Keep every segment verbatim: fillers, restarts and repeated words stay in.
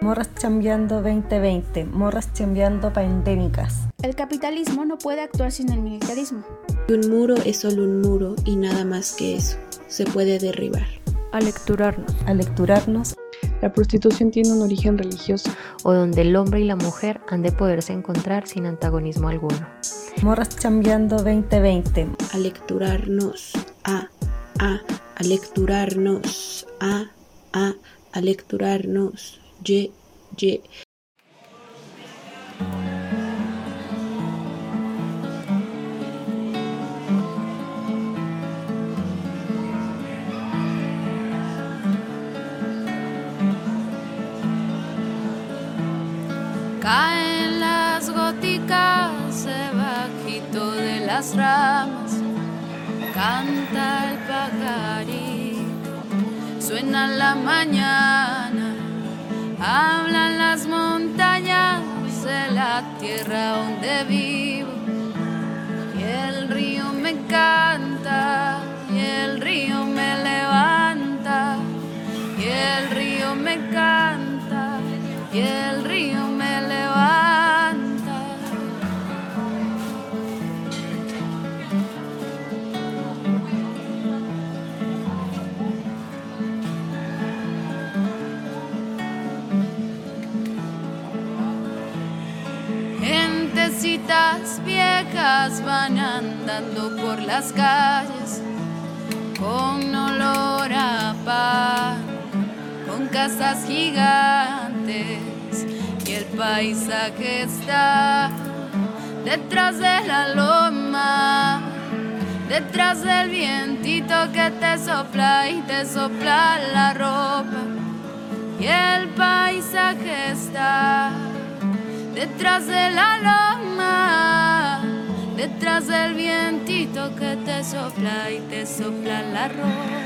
Morras chambeando veinte veinte, morras chambeando pandémicas. El capitalismo no puede actuar sin el militarismo. Un muro es solo un muro y nada más que eso. Se puede derribar. Alecturarnos. Alecturarnos. La prostitución tiene un origen religioso. O donde el hombre y la mujer han de poderse encontrar sin antagonismo alguno. Morras chambeando veinte veinte. Alecturarnos. A, a, alecturarnos. A, a, alecturarnos. Y, y. Caen las goticas debajito de las ramas, canta el pajarito, suena la mañana, hablan las montañas de la tierra donde vivo, y el río me canta, y el río me levanta, y el río me canta, y el río me levanta. Gentecitas viejas van andando por las calles con olor a pan, con casas gigantes, y el paisaje está detrás de la loma, detrás del vientito que te sopla y te sopla la ropa, y el paisaje está detrás de la loma, detrás del vientito que te sopla y te sopla la ropa.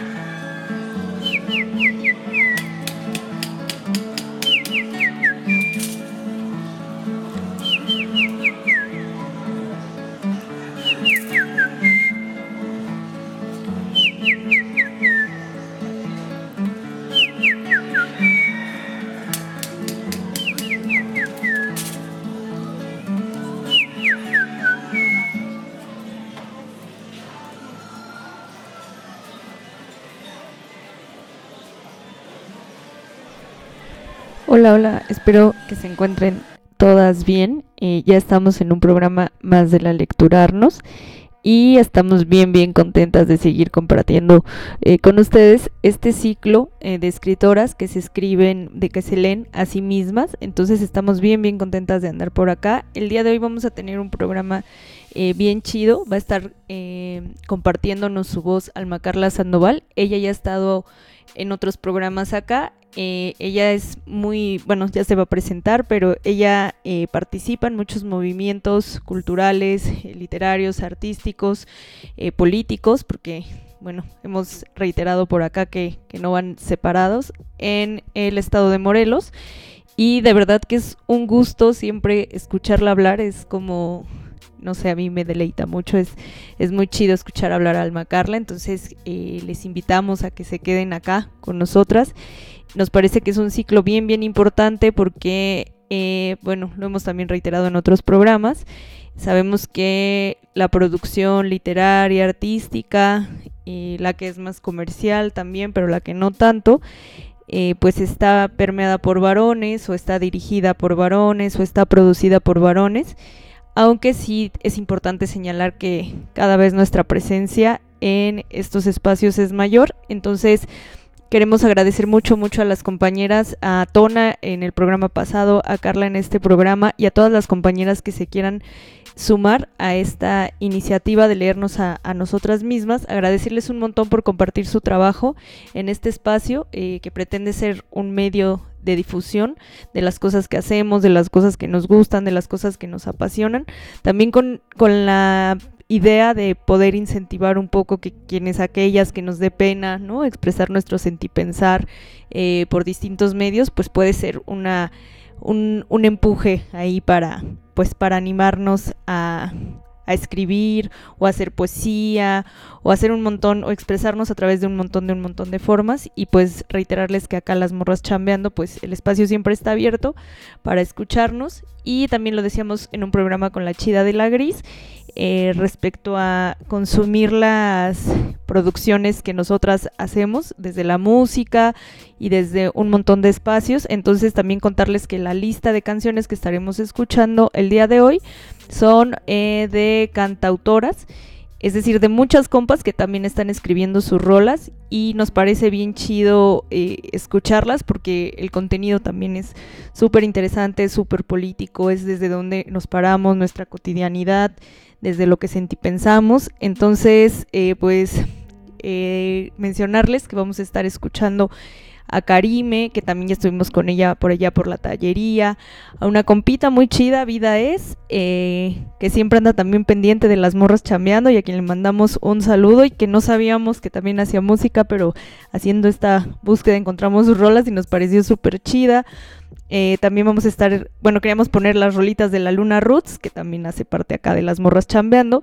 Hola, hola, espero que se encuentren todas bien. Eh, ya estamos en un programa más de la Lecturarnos y estamos bien, bien contentas de seguir compartiendo eh, con ustedes este ciclo eh, de escritoras que se escriben, de que se leen a sí mismas. Entonces estamos bien, bien contentas de andar por acá. El día de hoy vamos a tener un programa eh, bien chido. Va a estar eh, compartiéndonos su voz Alma Carla Sandoval. Ella ya ha estado en otros programas acá. Eh, ella es muy, bueno, ya se va a presentar, pero ella eh, participa en muchos movimientos culturales, eh, literarios, artísticos, eh, políticos, porque, bueno, hemos reiterado por acá que, que no van separados, en el estado de Morelos, y de verdad que es un gusto siempre escucharla hablar. Es como, no sé, a mí me deleita mucho, es, es muy chido escuchar hablar a Alma Carla. Entonces eh, les invitamos a que se queden acá con nosotras. Nos parece que es un ciclo bien, bien importante porque, eh, bueno, lo hemos también reiterado en otros programas. Sabemos que la producción literaria, artística, y la que es más comercial también, pero la que no tanto, eh, pues está permeada por varones, o está dirigida por varones, o está producida por varones. Aunque sí es importante señalar que cada vez nuestra presencia en estos espacios es mayor. Entonces queremos agradecer mucho, mucho a las compañeras, a Tona en el programa pasado, a Carla en este programa, y a todas las compañeras que se quieran sumar a esta iniciativa de leernos a, a nosotras mismas. Agradecerles un montón por compartir su trabajo en este espacio eh, que pretende ser un medio de difusión de las cosas que hacemos, de las cosas que nos gustan, de las cosas que nos apasionan, también con, con la idea de poder incentivar un poco que quienes aquellas que nos dé pena, ¿no?, expresar nuestro sentipensar eh, por distintos medios, pues puede ser una un, un empuje ahí para, pues para animarnos a, a escribir o a hacer poesía o hacer un montón o expresarnos a través de un montón de un montón de formas. Y pues reiterarles que acá Las Morras Chambeando, pues el espacio siempre está abierto para escucharnos. Y también lo decíamos en un programa con la Chida de la Gris, eh, respecto a consumir las producciones que nosotras hacemos desde la música y desde un montón de espacios. Entonces también contarles que la lista de canciones que estaremos escuchando el día de hoy son eh, de cantautoras, es decir, de muchas compas que también están escribiendo sus rolas, y nos parece bien chido eh, escucharlas porque el contenido también es súper interesante, súper político, es desde donde nos paramos, nuestra cotidianidad, desde lo que sentí pensamos. Entonces, eh, pues eh, mencionarles que vamos a estar escuchando a Karime, que también ya estuvimos con ella por allá por la tallería, a una compita muy chida, Vida Es, eh, que siempre anda también pendiente de Las Morras Chambeando y a quien le mandamos un saludo, y que no sabíamos que también hacía música, pero haciendo esta búsqueda encontramos sus rolas y nos pareció súper chida. Eh, también vamos a estar, bueno, queríamos poner las rolitas de la Luna Roots, que también hace parte acá de Las Morras Chambeando,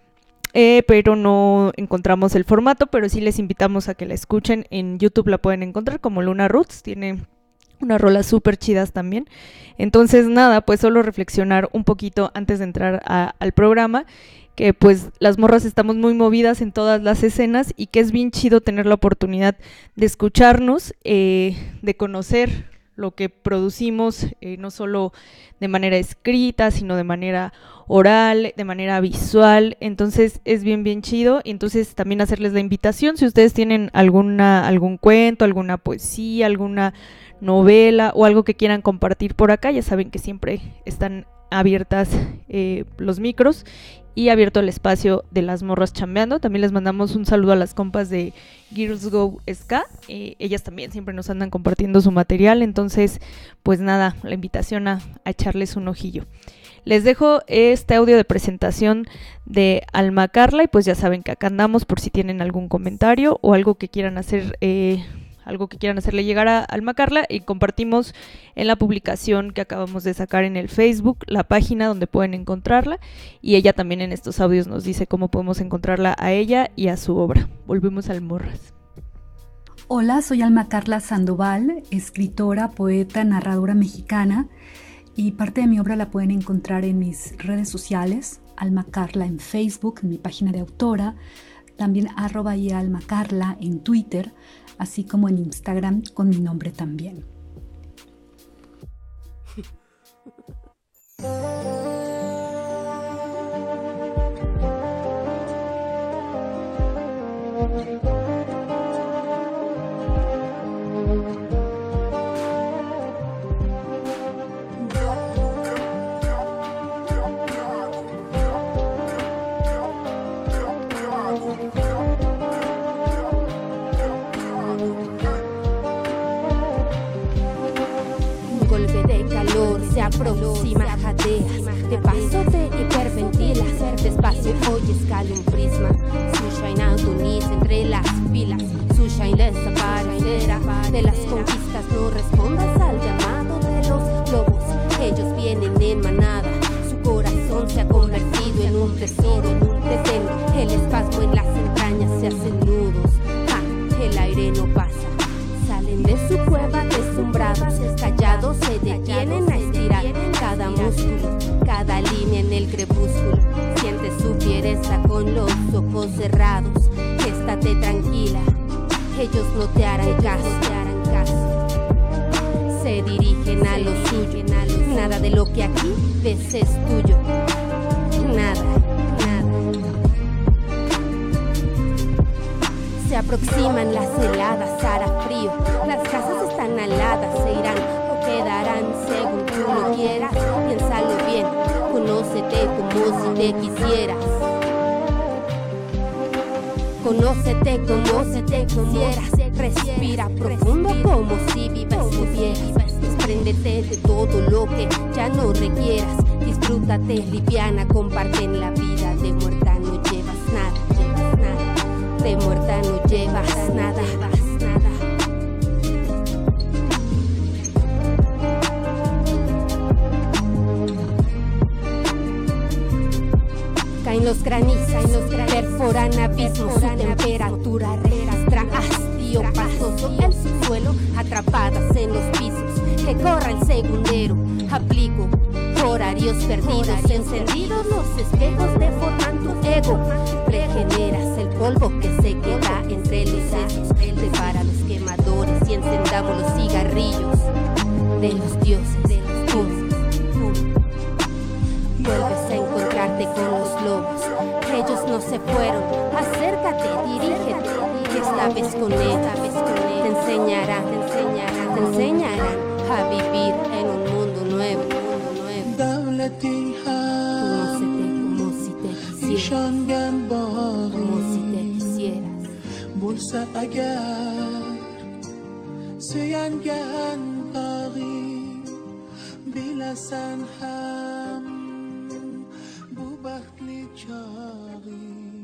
Eh, pero no encontramos el formato, pero sí les invitamos a que la escuchen. En YouTube la pueden encontrar como Luna Roots, tiene unas rolas súper chidas también. Entonces nada, pues solo reflexionar un poquito antes de entrar a, al programa, que pues las morras estamos muy movidas en todas las escenas y que es bien chido tener la oportunidad de escucharnos, eh, de conocer lo que producimos, eh, no solo de manera escrita, sino de manera oral, de manera visual. Entonces es bien bien chido. Y entonces también hacerles la invitación, si ustedes tienen alguna algún cuento, alguna poesía, alguna novela o algo que quieran compartir por acá, ya saben que siempre están abiertas eh, los micros y abierto el espacio de Las Morras Chambeando. También les mandamos un saludo a las compas de Girls Go Ska, eh, ellas también siempre nos andan compartiendo su material. Entonces pues nada, la invitación a, a echarles un ojillo. Les dejo este audio de presentación de Alma Carla y pues ya saben que acá andamos por si tienen algún comentario o algo que quieran hacer, eh, algo que quieran hacerle llegar a Alma Carla, y compartimos en la publicación que acabamos de sacar en el Facebook la página donde pueden encontrarla, y ella también en estos audios nos dice cómo podemos encontrarla a ella y a su obra. Volvemos al Morras. Hola, soy Alma Carla Sandoval, escritora, poeta, narradora mexicana, y parte de mi obra la pueden encontrar en mis redes sociales, Alma Carla en Facebook, en mi página de autora, también arroba y Alma Carla en Twitter, así como en Instagram con mi nombre también. Se aproxima, jadea, de paso te hiperventilas, despacio hoy escala un prisma, sunshine agoniza entre las filas, sunshine desaparecerá de las conquistas, no respondas al llamado de los lobos, ellos vienen en manada, su corazón se ha convertido en un tesoro, detén el espasmo en las entrañas, se hacen nudos, ah, el aire no pasa. Salen de su cueva deslumbrados, callados se detienen a estirar cada músculo, cada línea en el crepúsculo. Siente su fiereza con los ojos cerrados. Estate tranquila, ellos no te harán caso. Se dirigen a lo suyo, nada de lo que aquí ves es tuyo. Nada, nada. Se aproximan las heladas, hará frío. Las casas están aladas, se irán o quedarán según tú lo quieras. Piénsalo bien, conócete como si te quisieras. Conócete como si te quisieras. Respira profundo como si vivas pudieras. Despréndete de todo lo que ya no requieras. Disfrútate liviana, comparte en la vida. De muerta no llevas nada, llevas nada. De muerta no llevas nada, nada. Caen graniza y nos perforan abismos. Su temperatura registra hastío pasoso. El subsuelo atrapadas en los pisos. Que corra el segundero. Aplico horarios perdidos, encendidos los espejos deforman tu ego. Regeneras el polvo que se queda entre los sesos. Prepara los quemadores y encendamos los cigarrillos de los dioses, de los dioses. Vuelves a encontrarte con los lobos. Ellos no se fueron. Acércate, dirígete. Y esta vez con él, esta vez con él. Te enseñarán, te enseñarán, te enseñarán a vivir en un mundo nuevo. Como si te, como si te quisieras. Como si te quisieras. Bolsa agar Seyangan Paris Bilasan Ham Bubakli Chari.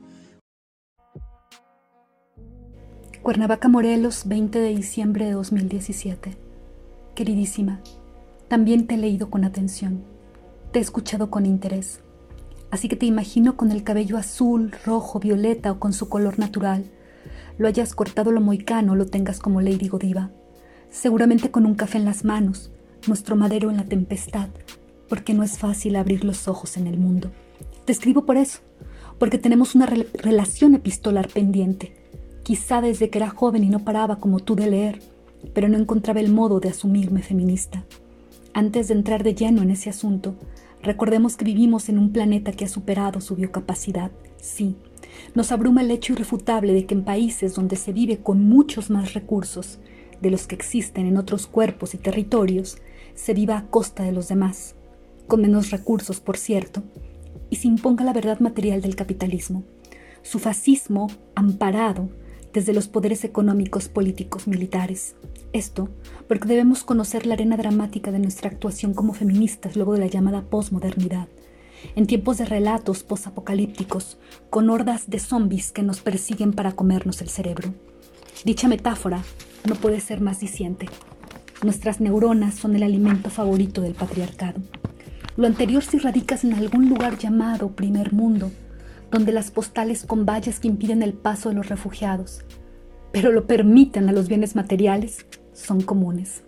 Cuernavaca, Morelos, veinte de diciembre de dos mil diecisiete. Queridísima, también te he leído con atención, te he escuchado con interés, así que te imagino con el cabello azul, rojo, violeta o con su color natural, lo hayas cortado lo moicano o lo tengas como Lady Godiva, seguramente con un café en las manos, nuestro madero en la tempestad, porque no es fácil abrir los ojos en el mundo. Te escribo por eso, porque tenemos una re- relación epistolar pendiente, quizá desde que era joven y no paraba como tú de leer, pero no encontraba el modo de asumirme feminista. Antes de entrar de lleno en ese asunto, recordemos que vivimos en un planeta que ha superado su biocapacidad. Sí, nos abruma el hecho irrefutable de que en países donde se vive con muchos más recursos de los que existen en otros cuerpos y territorios, se viva a costa de los demás, con menos recursos, por cierto, y se imponga la verdad material del capitalismo, su fascismo amparado desde los poderes económicos, políticos, militares. Esto porque debemos conocer la arena dramática de nuestra actuación como feministas luego de la llamada posmodernidad, en tiempos de relatos posapocalípticos, con hordas de zombies que nos persiguen para comernos el cerebro. Dicha metáfora no puede ser más diciente. Nuestras neuronas son el alimento favorito del patriarcado. Lo anterior si radicas en algún lugar llamado primer mundo, donde las postales con vallas que impiden el paso de los refugiados, pero lo permiten a los bienes materiales, son comunes.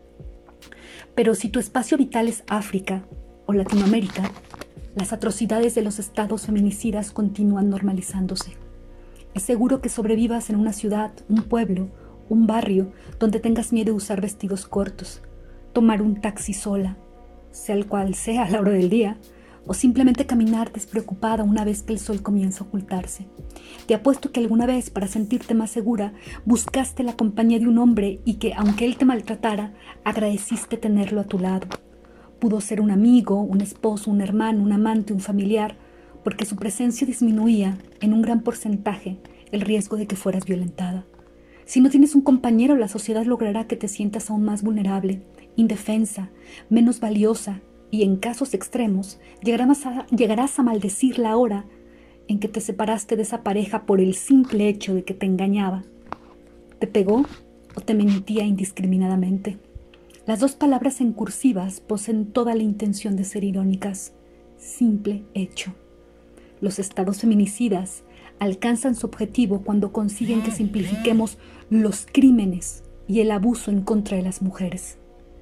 Pero si tu espacio vital es África o Latinoamérica, las atrocidades de los estados feminicidas continúan normalizándose. Es seguro que sobrevivas en una ciudad, un pueblo, un barrio donde tengas miedo de usar vestidos cortos, tomar un taxi sola, sea el cual sea a la hora del día, o simplemente caminar despreocupada una vez que el sol comienza a ocultarse. Te apuesto que alguna vez, para sentirte más segura, buscaste la compañía de un hombre y que, aunque él te maltratara, agradeciste tenerlo a tu lado. Pudo ser un amigo, un esposo, un hermano, un amante, un familiar, porque su presencia disminuía en un gran porcentaje el riesgo de que fueras violentada. Si no tienes un compañero, la sociedad logrará que te sientas aún más vulnerable, indefensa, menos valiosa, y en casos extremos llegarás a, llegarás a maldecir la hora en que te separaste de esa pareja por el simple hecho de que te engañaba. ¿Te pegó o te mentía indiscriminadamente? Las dos palabras en cursivas poseen toda la intención de ser irónicas. Simple hecho. Los estados feminicidas alcanzan su objetivo cuando consiguen que simplifiquemos los crímenes y el abuso en contra de las mujeres.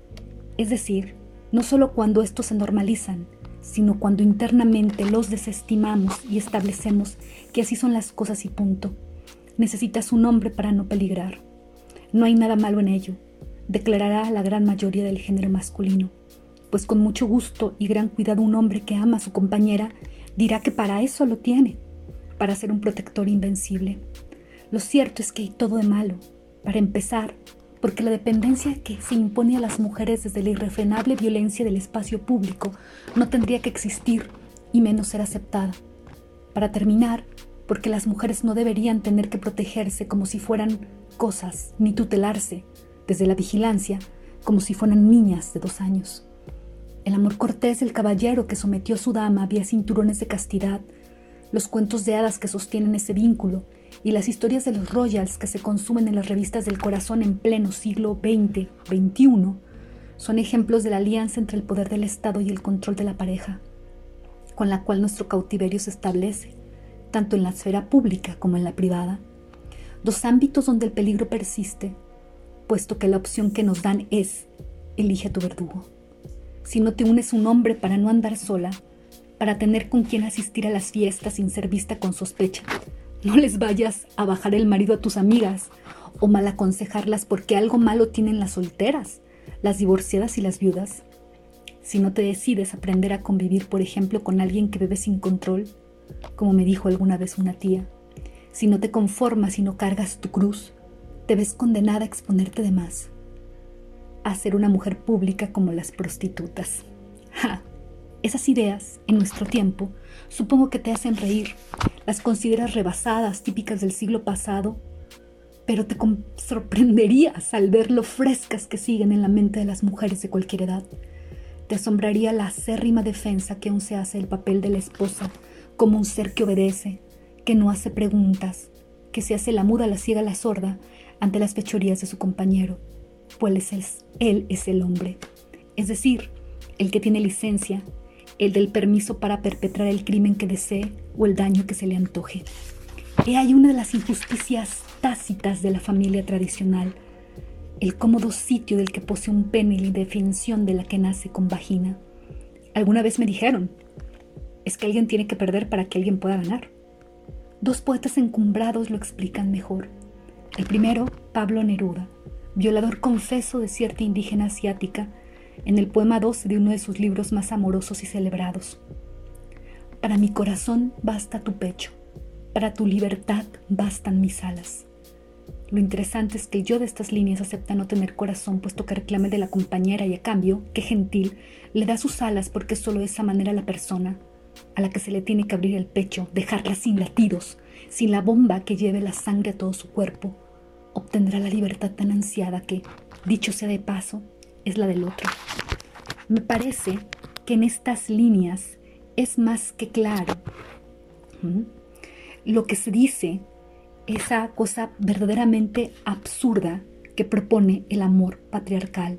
Es decir, no solo cuando estos se normalizan, sino cuando internamente los desestimamos y establecemos que así son las cosas y punto. Necesitas un hombre para no peligrar. No hay nada malo en ello, declarará la gran mayoría del género masculino, pues con mucho gusto y gran cuidado un hombre que ama a su compañera dirá que para eso lo tiene, para ser un protector invencible. Lo cierto es que hay todo de malo. Para empezar, porque la dependencia que se impone a las mujeres desde la irrefrenable violencia del espacio público no tendría que existir y menos ser aceptada. Para terminar, porque las mujeres no deberían tener que protegerse como si fueran cosas, ni tutelarse desde la vigilancia como si fueran niñas de dos años. El amor cortés del caballero que sometió a su dama había cinturones de castidad, los cuentos de hadas que sostienen ese vínculo y las historias de los royals que se consumen en las revistas del corazón en pleno siglo veinte veintiuno son ejemplos de la alianza entre el poder del Estado y el control de la pareja. con la cual nuestro cautiverio se establece, tanto en la esfera pública como en la privada. Dos ámbitos donde el peligro persiste, puesto que la opción que nos dan es: elige a tu verdugo. Si no te unes un hombre para no andar sola, para tener con quien asistir a las fiestas sin ser vista con sospecha, no les vayas a bajar el marido a tus amigas o mal aconsejarlas porque algo malo tienen las solteras, las divorciadas y las viudas. Si no te decides aprender a convivir, por ejemplo, con alguien que bebe sin control, como me dijo alguna vez una tía, si no te conformas y no cargas tu cruz, te ves condenada a exponerte de más, a ser una mujer pública como las prostitutas. ¡Ja! Esas ideas, en nuestro tiempo, supongo que te hacen reír, las consideras rebasadas, típicas del siglo pasado, pero te sorprenderías al ver lo frescas que siguen en la mente de las mujeres de cualquier edad. Te asombraría la acérrima defensa que aún se hace del papel de la esposa como un ser que obedece, que no hace preguntas, que se hace la muda, la ciega, la sorda ante las fechorías de su compañero, pues él, él es el hombre, es decir, el que tiene licencia, el del permiso para perpetrar el crimen que desee o el daño que se le antoje. He ahí una de las injusticias tácitas de la familia tradicional, el cómodo sitio del que posee un pene y la indefinición de la que nace con vagina. Alguna vez me dijeron, es que alguien tiene que perder para que alguien pueda ganar. Dos poetas encumbrados lo explican mejor. El primero, Pablo Neruda, violador confeso de cierta indígena asiática, en el poema doce de uno de sus libros más amorosos y celebrados. Para mi corazón basta tu pecho, para tu libertad bastan mis alas. Lo interesante es que el yo de estas líneas acepta no tener corazón, puesto que reclama el de la compañera y a cambio, qué gentil, le da sus alas porque es solo de esa manera la persona a la que se le tiene que abrir el pecho, dejarla sin latidos, sin la bomba que lleve la sangre a todo su cuerpo, obtendrá la libertad tan ansiada que, dicho sea de paso, es la del otro. Me parece que en estas líneas es más que claro ¿Mm? lo que se dice, esa cosa verdaderamente absurda que propone el amor patriarcal.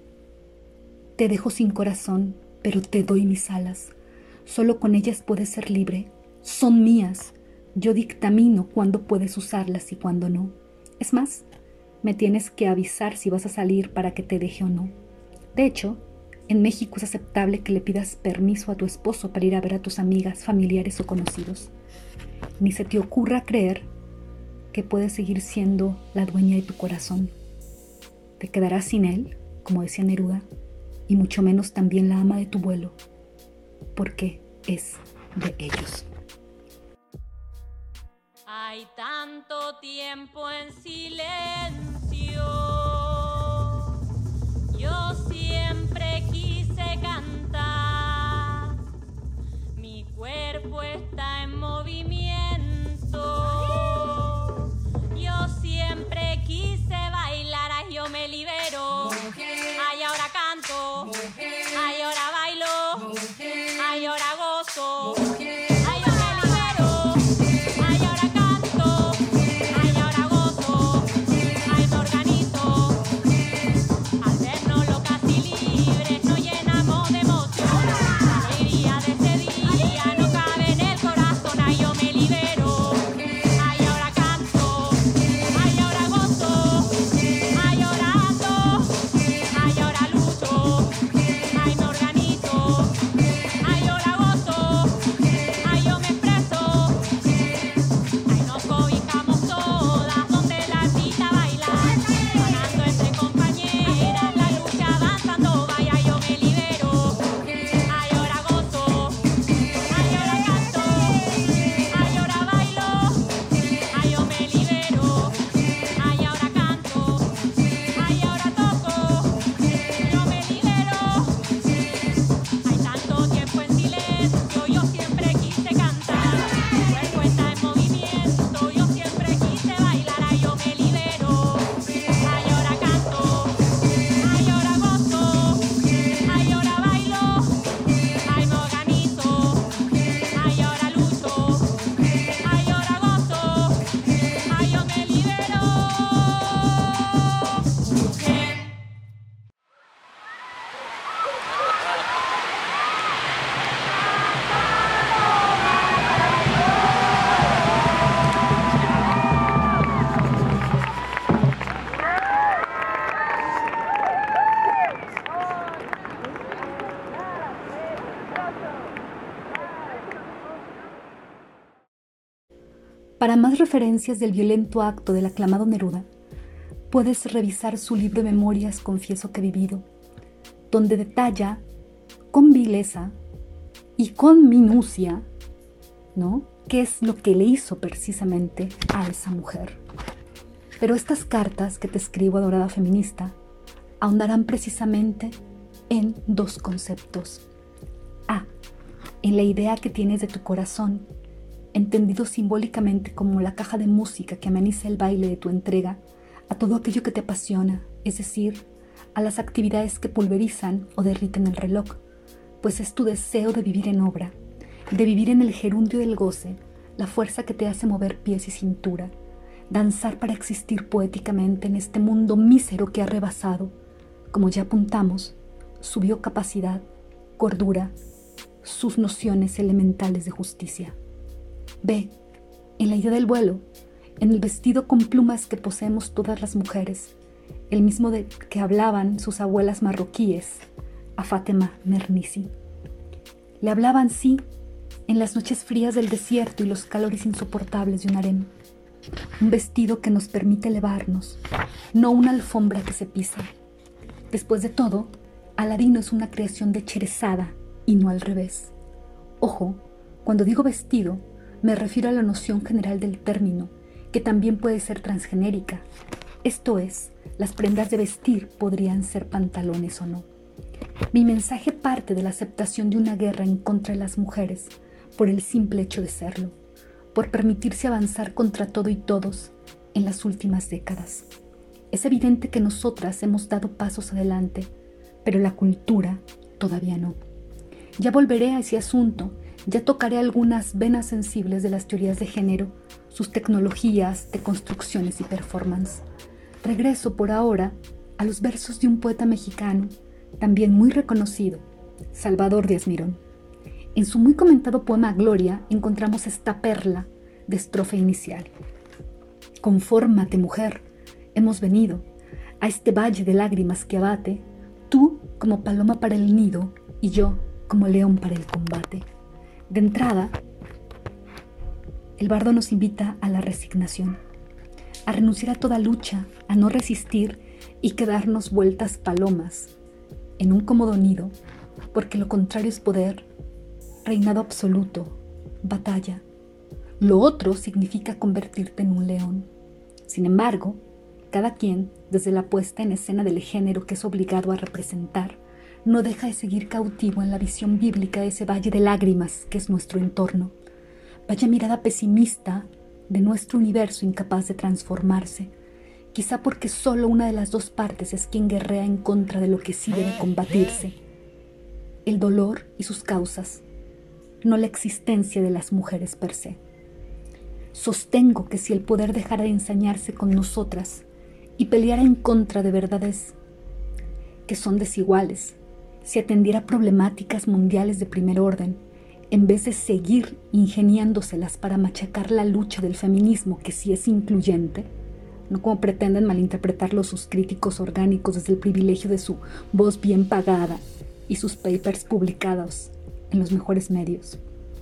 Te dejo sin corazón, pero te doy mis alas. Solo con ellas puedes ser libre. Son mías. Yo dictamino cuándo puedes usarlas y cuándo no. Es más, me tienes que avisar si vas a salir para que te deje o no. De hecho, en México es aceptable que le pidas permiso a tu esposo para ir a ver a tus amigas, familiares o conocidos. Ni se te ocurra creer que puedes seguir siendo la dueña de tu corazón. Te quedarás sin él, como decía Neruda, y mucho menos también la ama de tu vuelo, porque es de ellos. Hay tanto tiempo en silencio. Yo siempre quise cantar. Mi cuerpo está en movimiento. Yo siempre quise bailar. Ay, yo me libero. Ay, ahora canto. Ay, ahora bailo. Ay, ahora gozo. Ay, Para más referencias del violento acto del aclamado Neruda, puedes revisar su libro de memorias Confieso que he vivido, donde detalla con vileza y con minucia, ¿no?, qué es lo que le hizo precisamente a esa mujer. Pero estas cartas que te escribo, adorada feminista, ahondarán precisamente en dos conceptos. A, en la idea que tienes de tu corazón, entendido simbólicamente como la caja de música que ameniza el baile de tu entrega a todo aquello que te apasiona, es decir, a las actividades que pulverizan o derriten el reloj, pues es tu deseo de vivir en obra, de vivir en el gerundio del goce, la fuerza que te hace mover pies y cintura, danzar para existir poéticamente en este mundo mísero que ha rebasado, como ya apuntamos, su biocapacidad, cordura, sus nociones elementales de justicia. B, en la idea del vuelo, en el vestido con plumas que poseemos todas las mujeres, el mismo de que hablaban sus abuelas marroquíes a Fátima Mernissi. Le hablaban, sí, en las noches frías del desierto y los calores insoportables de un harén. Un vestido que nos permite elevarnos, no una alfombra que se pisa. Después de todo, Aladino es una creación de Cherezada y no al revés. Ojo, cuando digo vestido, me refiero a la noción general del término, que también puede ser transgenérica. Esto es, las prendas de vestir podrían ser pantalones o no. Mi mensaje parte de la aceptación de una guerra en contra de las mujeres, por el simple hecho de serlo, por permitirse avanzar contra todo y todos en las últimas décadas. Es evidente que nosotras hemos dado pasos adelante, pero la cultura todavía no. Ya volveré a ese asunto, ya tocaré algunas venas sensibles de las teorías de género, sus tecnologías, deconstrucciones y performance. Regreso por ahora a los versos de un poeta mexicano, también muy reconocido, Salvador Díaz Mirón. En su muy comentado poema Gloria encontramos esta perla de estrofa inicial. Confórmate, mujer, hemos venido a este valle de lágrimas que abate, tú como paloma para el nido y yo como león para el combate. De entrada, el bardo nos invita a la resignación, a renunciar a toda lucha, a no resistir y quedarnos vueltas palomas en un cómodo nido, porque lo contrario es poder, reinado absoluto, batalla. Lo otro significa convertirte en un león. Sin embargo, cada quien, desde la puesta en escena del género que es obligado a representar, no deja de seguir cautivo en la visión bíblica de ese valle de lágrimas que es nuestro entorno. Vaya mirada pesimista de nuestro universo incapaz de transformarse, quizá porque solo una de las dos partes es quien guerrea en contra de lo que sí debe combatirse: el dolor y sus causas, no la existencia de las mujeres per se. Sostengo que si el poder dejara de ensañarse con nosotras y peleara en contra de verdades que son desiguales, si atendiera problemáticas mundiales de primer orden, en vez de seguir ingeniándoselas para machacar la lucha del feminismo, que sí es incluyente, no como pretenden malinterpretarlo sus críticos orgánicos desde el privilegio de su voz bien pagada y sus papers publicados en los mejores medios.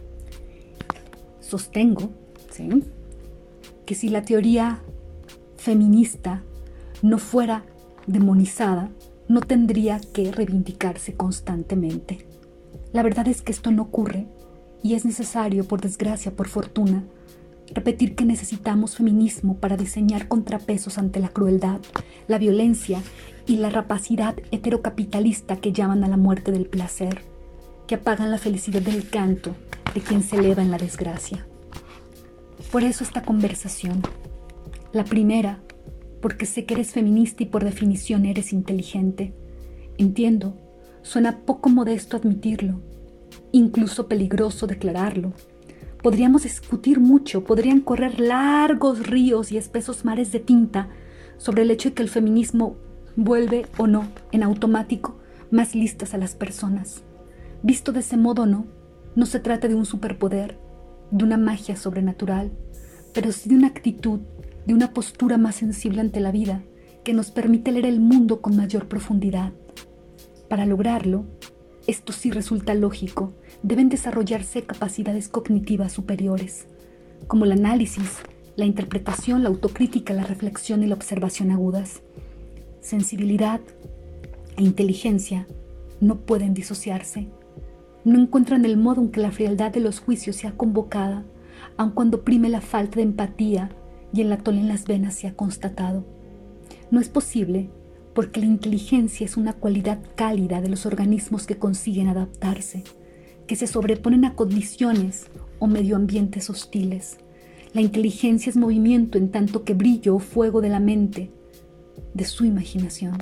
Sostengo, ¿sí?, que si la teoría feminista no fuera demonizada, no tendría que reivindicarse constantemente. La verdad es que esto no ocurre y es necesario, por desgracia, por fortuna, repetir que necesitamos feminismo para diseñar contrapesos ante la crueldad, la violencia y la rapacidad heterocapitalista que llaman a la muerte del placer, que apagan la felicidad del canto de quien se eleva en la desgracia. Por eso esta conversación. La primera, porque sé que eres feminista y por definición eres inteligente. Entiendo, suena poco modesto admitirlo, incluso peligroso declararlo. Podríamos discutir mucho, podrían correr largos ríos y espesos mares de tinta sobre el hecho de que el feminismo vuelve o no, en automático, más listas a las personas. Visto de ese modo, no, no se trata de un superpoder, de una magia sobrenatural, pero sí de una actitud, de una postura más sensible ante la vida, que nos permite leer el mundo con mayor profundidad. Para lograrlo, esto sí resulta lógico, deben desarrollarse capacidades cognitivas superiores, como el análisis, la interpretación, la autocrítica, la reflexión y la observación agudas. Sensibilidad e inteligencia no pueden disociarse. No encuentran el modo en que la frialdad de los juicios sea convocada, aun cuando prime la falta de empatía y el atole en las venas sea constatado. No es posible, porque la inteligencia es una cualidad cálida de los organismos que consiguen adaptarse, que se sobreponen a condiciones o medioambientes hostiles. La inteligencia es movimiento en tanto que brillo o fuego de la mente, de su imaginación.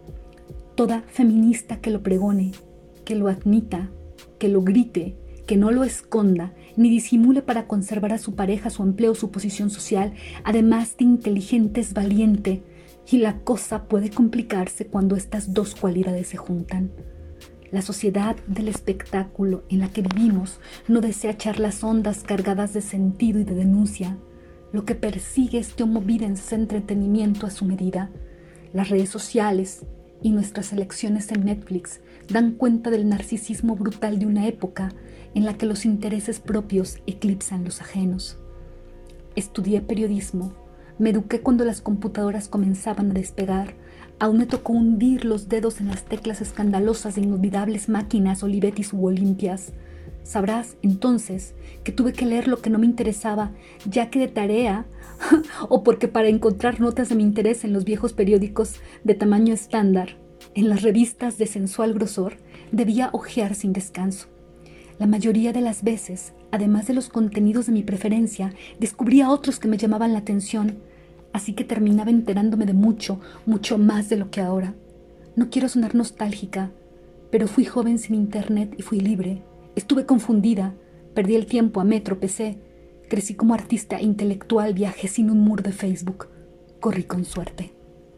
Toda feminista que lo pregone, que lo admita, que lo grite, que no lo esconda, ni disimule para conservar a su pareja, su empleo, su posición social, además de inteligente, es valiente, y la cosa puede complicarse cuando estas dos cualidades se juntan. La sociedad del espectáculo en la que vivimos no desea echar las ondas cargadas de sentido y de denuncia. Lo que persigue es Teomovidens entretenimiento a su medida. Las redes sociales y nuestras elecciones en Netflix dan cuenta del narcisismo brutal de una época en la que los intereses propios eclipsan los ajenos. Estudié periodismo, me eduqué cuando las computadoras comenzaban a despegar. Aún me tocó hundir los dedos en las teclas escandalosas de inolvidables máquinas Olivetis u Olimpias. Sabrás, entonces, que tuve que leer lo que no me interesaba, ya que de tarea, o porque para encontrar notas de mi interés en los viejos periódicos de tamaño estándar, en las revistas de sensual grosor, debía hojear sin descanso. La mayoría de las veces, además de los contenidos de mi preferencia, descubría otros que me llamaban la atención, así que terminaba enterándome de mucho, mucho más de lo que ahora. No quiero sonar nostálgica, pero fui joven sin internet y fui libre. Estuve confundida, perdí el tiempo, amé, tropecé. Crecí como artista intelectual, viajé sin un muro de Facebook. Corrí con suerte.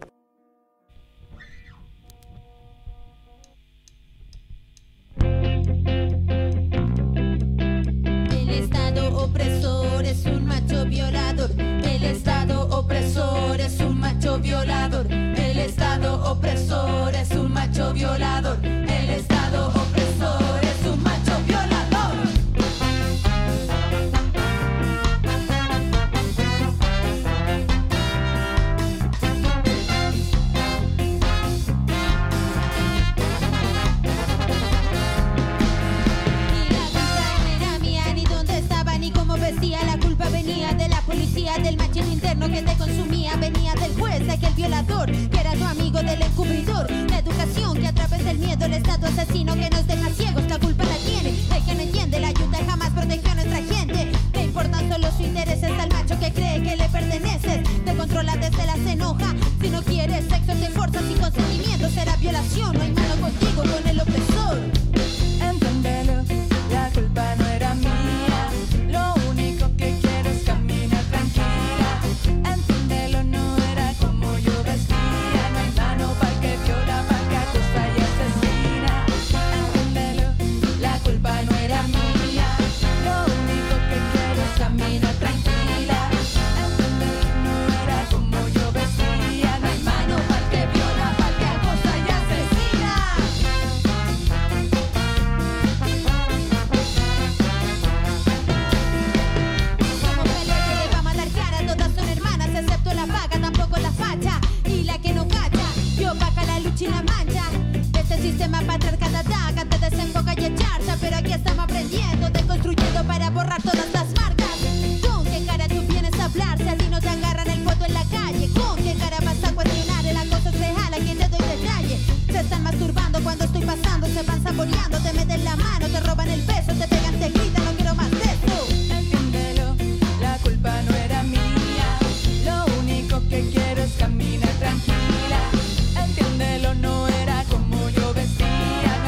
El Estado opresor es un macho violador. El Estado opresor es un macho violador. El Estado opresor es un macho violador. El Estado opresor es un macho violador. La culpa venía de la policía, del machismo interno que te consumía. Venía del juez, aquel violador que era tu amigo, del encubridor. La educación que a través del miedo, el estado asesino que nos deja ciegos. La culpa la tiene el que no entiende. La ayuda jamás protegió a nuestra gente. Te importan solo sus intereses al macho que cree que le perteneces. Te controla desde la se enoja. Si no quieres sexo te fuerza sin consentimiento. Será violación, no hay mano contigo con el opresor. Enténdelo, la culpa no era mía. Lo único que quiero es caminar tranquila. Entiéndelo, no era como yo vestía. No hay mano para que viola, para que acusa y asesina. Entiéndelo, la culpa no era mía. Lo único que quiero es caminar tranquila. Entiéndelo, no era como yo vestía. No hay mano para que viola, para que acusa y asesina. Excepto la vaga, tampoco la facha. Y la que no cacha, yo vaca la lucha y la mancha. Este sistema patriarcal ataca, te desenfoca y echarse. Pero aquí estamos aprendiendo, deconstruyendo para borrar todas las marcas. ¿Con qué cara tú vienes a hablar? Si a ti no te agarran el foto en la calle. ¿Con qué cara vas a cuestionar? El acoso es real, a quien te doy detalle. Se están masturbando cuando estoy pasando. Se van saboreando, te meten la mano, te roban el beso, te pegan, te gritan, no quiero más de eso. Entiéndelo, la culpa no era mía. Lo único que quiero es caminar tranquila. Entiéndelo, no era como yo vestía. No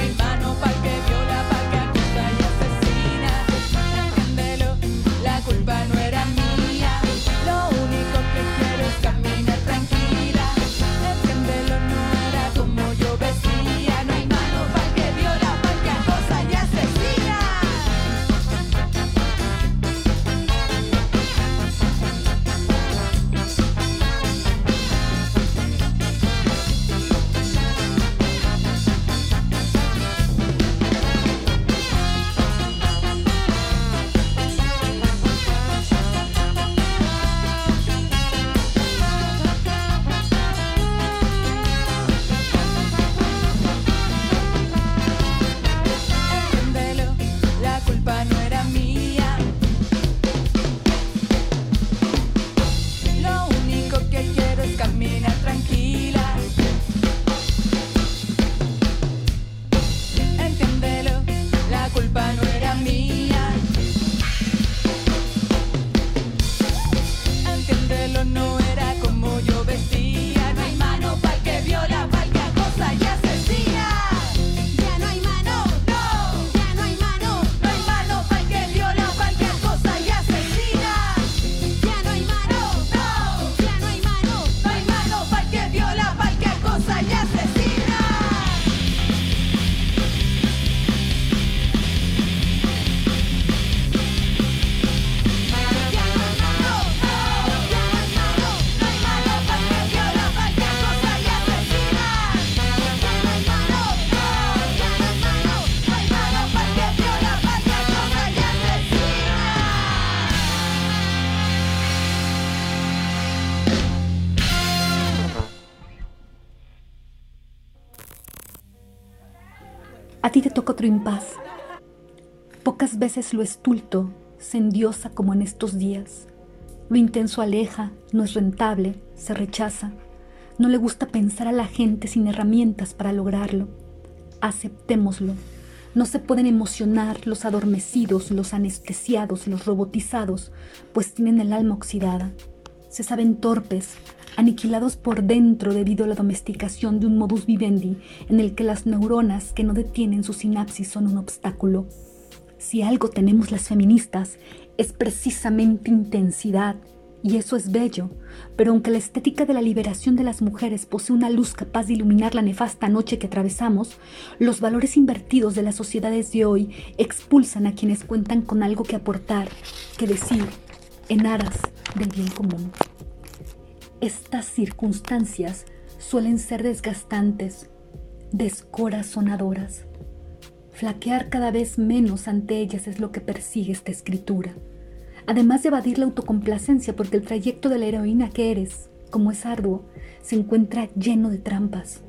A ti te toca otro impas. Pocas veces lo estulto se endiosa como en estos días. Lo intenso aleja, no es rentable, se rechaza. No le gusta pensar a la gente sin herramientas para lograrlo. Aceptémoslo. No se pueden emocionar los adormecidos, los anestesiados, los robotizados, pues tienen el alma oxidada. Se saben torpes, aniquilados por dentro debido a la domesticación de un modus vivendi en el que las neuronas que no detienen su sinapsis son un obstáculo. Si algo tenemos las feministas, es precisamente intensidad, y eso es bello, pero aunque la estética de la liberación de las mujeres posee una luz capaz de iluminar la nefasta noche que atravesamos, los valores invertidos de las sociedades de hoy expulsan a quienes cuentan con algo que aportar, que decir, en aras del bien común. Estas circunstancias suelen ser desgastantes, descorazonadoras. Flaquear cada vez menos ante ellas es lo que persigue esta escritura. Además de evadir la autocomplacencia, porque el trayecto de la heroína que eres, como es arduo, se encuentra lleno de trampas,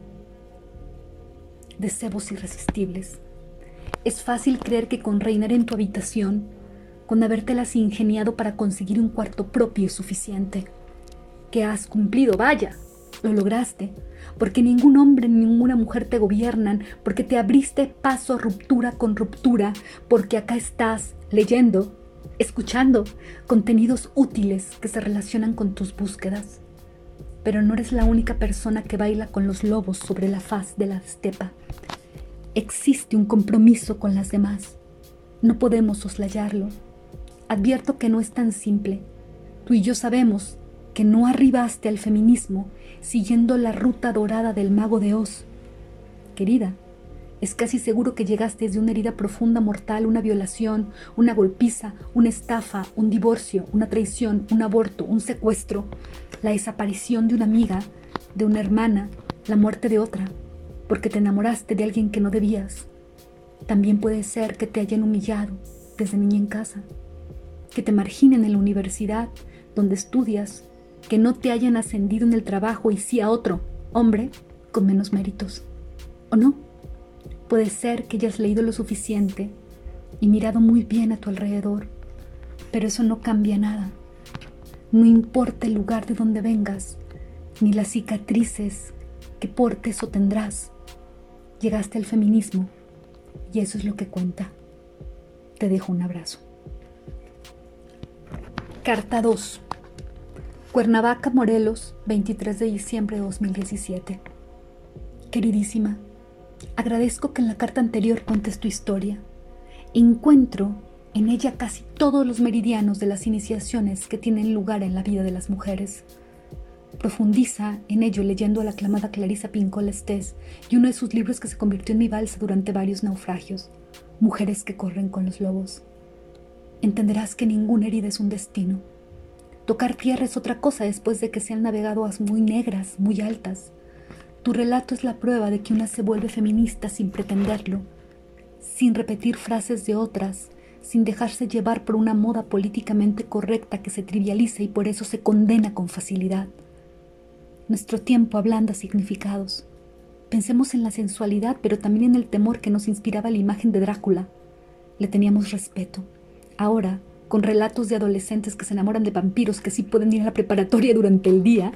de cebos irresistibles. Es fácil creer que con reinar en tu habitación, con habértelas ingeniado para conseguir un cuarto propio es suficiente. Que has cumplido, vaya, lo lograste, porque ningún hombre ni ninguna mujer te gobiernan, porque te abriste paso a ruptura con ruptura, porque acá estás leyendo, escuchando contenidos útiles que se relacionan con tus búsquedas. Pero no eres la única persona que baila con los lobos sobre la faz de la estepa. Existe un compromiso con las demás. No podemos soslayarlo. Advierto que no es tan simple. Tú y yo sabemos que no arribaste al feminismo siguiendo la ruta dorada del mago de Oz. Querida, es casi seguro que llegaste desde una herida profunda mortal, una violación, una golpiza, una estafa, un divorcio, una traición, un aborto, un secuestro, la desaparición de una amiga, de una hermana, la muerte de otra, porque te enamoraste de alguien que no debías. También puede ser que te hayan humillado desde niña en casa, que te marginen en la universidad donde estudias, que no te hayan ascendido en el trabajo y sí a otro, hombre, con menos méritos. ¿O no? Puede ser que hayas leído lo suficiente y mirado muy bien a tu alrededor, pero eso no cambia nada. No importa el lugar de donde vengas, ni las cicatrices que portes o tendrás. Llegaste al feminismo y eso es lo que cuenta. Te dejo un abrazo. Carta dos. Cuernavaca, Morelos, veintitrés de diciembre de dos mil diecisiete. Queridísima, agradezco que en la carta anterior cuentes tu historia. Encuentro en ella casi todos los meridianos de las iniciaciones que tienen lugar en la vida de las mujeres. Profundiza en ello leyendo a la aclamada Clarissa Pinkola Estés y uno de sus libros que se convirtió en mi balsa durante varios naufragios, Mujeres que corren con los lobos. Entenderás que ninguna herida es un destino. Tocar tierra es otra cosa después de que se han navegado aguas muy negras, muy altas. Tu relato es la prueba de que una se vuelve feminista sin pretenderlo, sin repetir frases de otras, sin dejarse llevar por una moda políticamente correcta que se trivializa y por eso se condena con facilidad. Nuestro tiempo ablanda significados. Pensemos en la sensualidad, pero también en el temor que nos inspiraba la imagen de Drácula. Le teníamos respeto. Ahora, con relatos de adolescentes que se enamoran de vampiros que sí pueden ir a la preparatoria durante el día,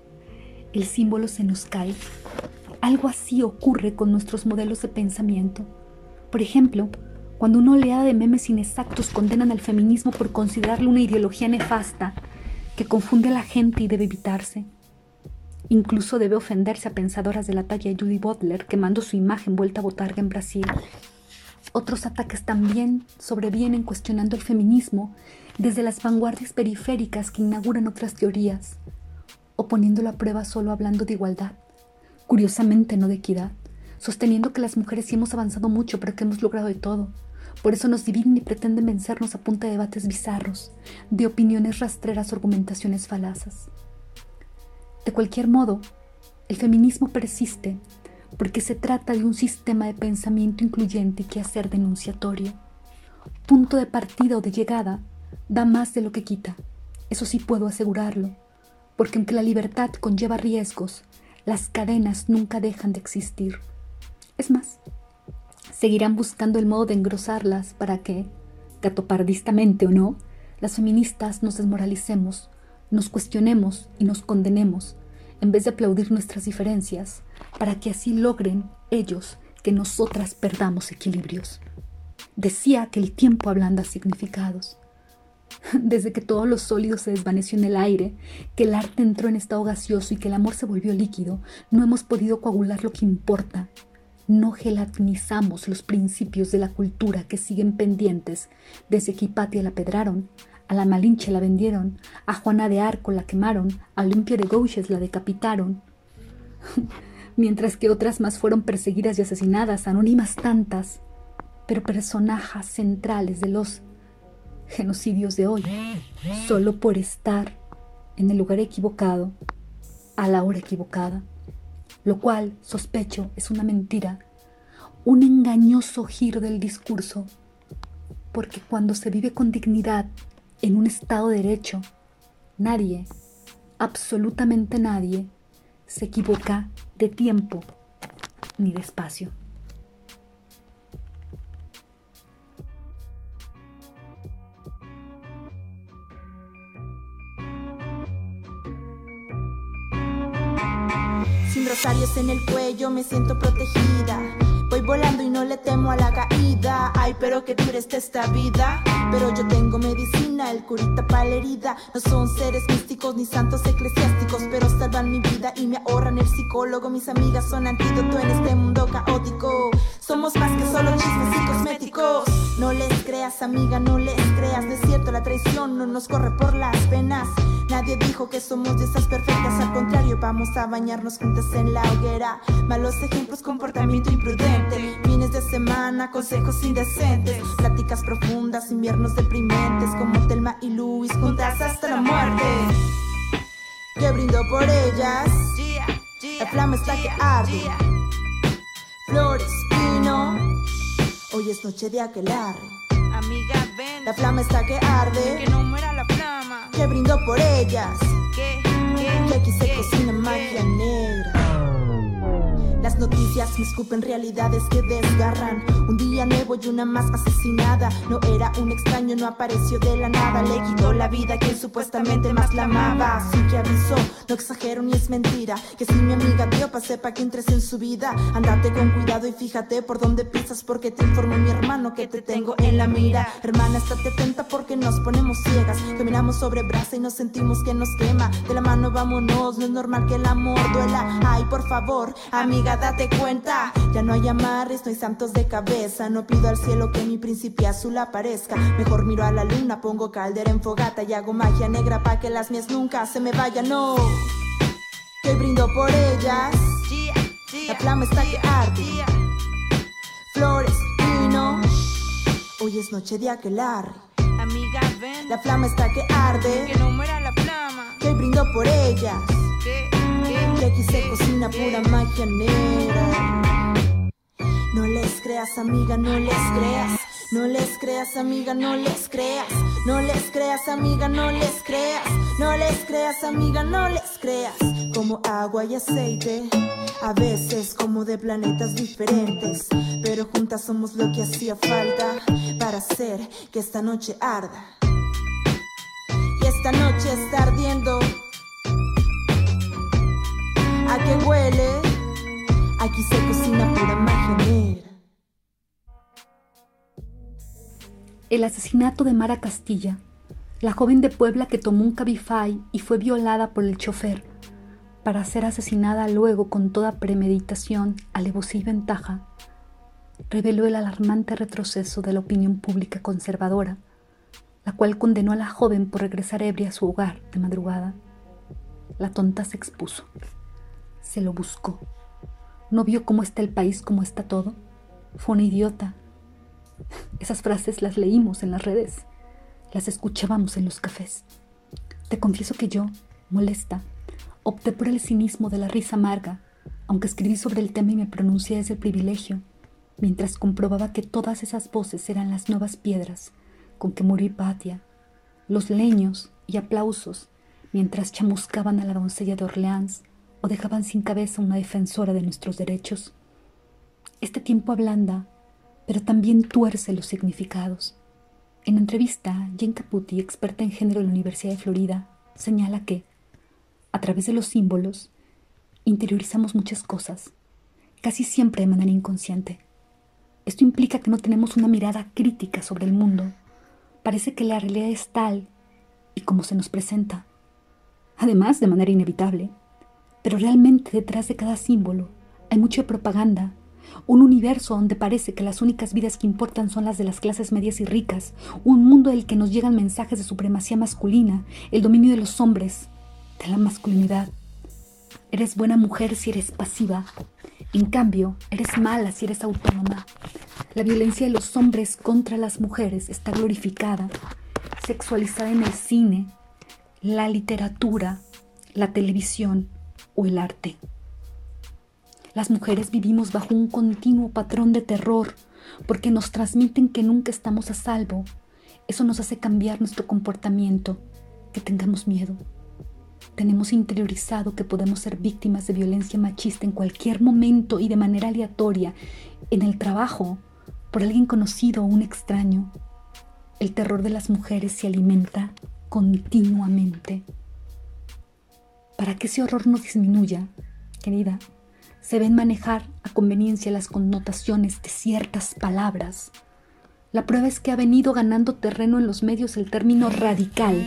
el símbolo se nos cae. Algo así ocurre con nuestros modelos de pensamiento. Por ejemplo, cuando una oleada de memes inexactos condenan al feminismo por considerarlo una ideología nefasta que confunde a la gente y debe evitarse. Incluso debe ofenderse a pensadoras de la talla de Judy Butler quemando su imagen vuelta a botarga en Brasil. Otros ataques también sobrevienen cuestionando el feminismo desde las vanguardias periféricas que inauguran otras teorías, o poniéndolo a prueba solo hablando de igualdad, curiosamente no de equidad, sosteniendo que las mujeres sí hemos avanzado mucho pero que hemos logrado de todo. Por eso nos dividen y pretenden vencernos a punta de debates bizarros, de opiniones rastreras o argumentaciones falazas. De cualquier modo, el feminismo persiste porque se trata de un sistema de pensamiento incluyente y quehacer denunciatorio. Punto de partida o de llegada da más de lo que quita, eso sí puedo asegurarlo, porque aunque la libertad conlleva riesgos, las cadenas nunca dejan de existir. Es más, seguirán buscando el modo de engrosarlas para que, gatopardistamente o no, las feministas nos desmoralicemos, nos cuestionemos y nos condenemos, en vez de aplaudir nuestras diferencias, para que así logren ellos que nosotras perdamos equilibrios. Decía que el tiempo ablanda significados. Desde que todo lo sólido se desvaneció en el aire, que el arte entró en estado gaseoso y que el amor se volvió líquido, no hemos podido coagular lo que importa. No gelatinizamos los principios de la cultura que siguen pendientes desde que Hipatia la pedraron, a la Malinche la vendieron, a Juana de Arco la quemaron, a Olimpia de Gouges la decapitaron. Mientras que otras más fueron perseguidas y asesinadas, anónimas tantas, pero personajes centrales de los genocidios de hoy, solo por estar en el lugar equivocado, a la hora equivocada, lo cual, sospecho, es una mentira, un engañoso giro del discurso, porque cuando se vive con dignidad en un Estado de Derecho, nadie, absolutamente nadie, se equivoca de tiempo ni de espacio. Sin rosarios en el cuello me siento protegida. Voy volando y no le temo a la caída. Ay, pero que dure está esta vida. Pero yo tengo medicina, el curita pa' la herida. No son seres místicos ni santos eclesiásticos, pero salvan mi vida y me ahorran el psicólogo. Mis amigas son antídoto en este mundo caótico. Somos más que solo chismes y cosméticos. No les creas, amiga, no les creas. No es cierto, la traición no nos corre por las venas. Nadie dijo que somos diosas perfectas, al contrario, vamos a bañarnos juntas en la hoguera. Malos ejemplos, comportamiento imprudente, fines de semana, consejos indecentes, pláticas profundas, inviernos deprimentes, como Thelma y Luis juntas hasta la muerte. Que brindo por ellas, la flama está que arde. Flores, vino, hoy es noche de aquelarre. Amiga, ven, la flama está que arde. que no muera la flama. Que brindo por ellas, Que, que, que aquí se que, cocina que. magia negra. Las noticias me escupen realidades que desgarran. Un día nuevo y una más asesinada. No era un extraño, no apareció de la nada. Le quitó la vida a quien supuestamente más la amaba. Así que avisó, no exagero ni es mentira, que si mi amiga dio pase pa' que entres en su vida. Andate con cuidado y fíjate por dónde pisas, porque te informó mi hermano que te tengo en la mira. Hermana, estate atenta porque nos ponemos ciegas. Caminamos sobre brasa y nos sentimos que nos quema. De la mano vámonos, no es normal que el amor duela. Ay, por favor, amiga, date cuenta. Ya no hay amarres, no hay santos de cabeza. No pido al cielo que mi príncipe azul aparezca. Mejor miro a la luna, pongo caldera en fogata y hago magia negra pa' que las mías nunca se me vayan, no. Que brindo por ellas, la flama está que arde. Flores, vino, hoy es noche de aquelarre. Amiga, ven, la flama está que arde. que no muera la flama. Que brindo por ellas, Que, que, que aquí se que, cocina que. pura magia negra. No les creas, amiga, no les creas. No les creas, amiga, no les creas. No les creas, amiga, no les creas. No les creas, amiga, no les creas. Como agua y aceite, a veces como de planetas diferentes, pero juntas somos lo que hacía falta para hacer que esta noche arda. Y esta noche está ardiendo. ¿A qué huele? Aquí se cocina pura magia negra. El asesinato de Mara Castilla, la joven de Puebla que tomó un Cabify y fue violada por el chofer, para ser asesinada luego con toda premeditación, alevosía y ventaja, reveló el alarmante retroceso de la opinión pública conservadora, la cual condenó a la joven por regresar ebria a su hogar de madrugada. La tonta se expuso, se lo buscó. ¿No vio cómo está el país, cómo está todo? Fue una idiota. Esas frases las leímos en las redes, las escuchábamos en los cafés. Te confieso que yo, molesta, opté por el cinismo de la risa amarga, aunque escribí sobre el tema y me pronuncié desde el privilegio, mientras comprobaba que todas esas voces eran las nuevas piedras con que murió Hipatia, los leños y aplausos mientras chamuscaban a la doncella de Orleans o dejaban sin cabeza a una defensora de nuestros derechos. Este tiempo ablanda, pero también tuerce los significados. En entrevista, Jen Caputi, experta en género de la Universidad de Florida, señala que, a través de los símbolos, interiorizamos muchas cosas, casi siempre de manera inconsciente. Esto implica que no tenemos una mirada crítica sobre el mundo. Parece que la realidad es tal y como se nos presenta. Además, de manera inevitable. Pero realmente detrás de cada símbolo hay mucha propaganda, un universo donde parece que las únicas vidas que importan son las de las clases medias y ricas, un mundo del que nos llegan mensajes de supremacía masculina, el dominio de los hombres, de la masculinidad. Eres buena mujer si eres pasiva, en cambio, eres mala si eres autónoma. La violencia de los hombres contra las mujeres está glorificada, sexualizada en el cine, la literatura, la televisión o el arte. Las mujeres vivimos bajo un continuo patrón de terror porque nos transmiten que nunca estamos a salvo. Eso nos hace cambiar nuestro comportamiento, que tengamos miedo. Tenemos interiorizado que podemos ser víctimas de violencia machista en cualquier momento y de manera aleatoria, en el trabajo, por alguien conocido o un extraño. El terror de las mujeres se alimenta continuamente. Para que ese horror no disminuya, querida, se ven manejar a conveniencia las connotaciones de ciertas palabras. La prueba es que ha venido ganando terreno en los medios el término radical.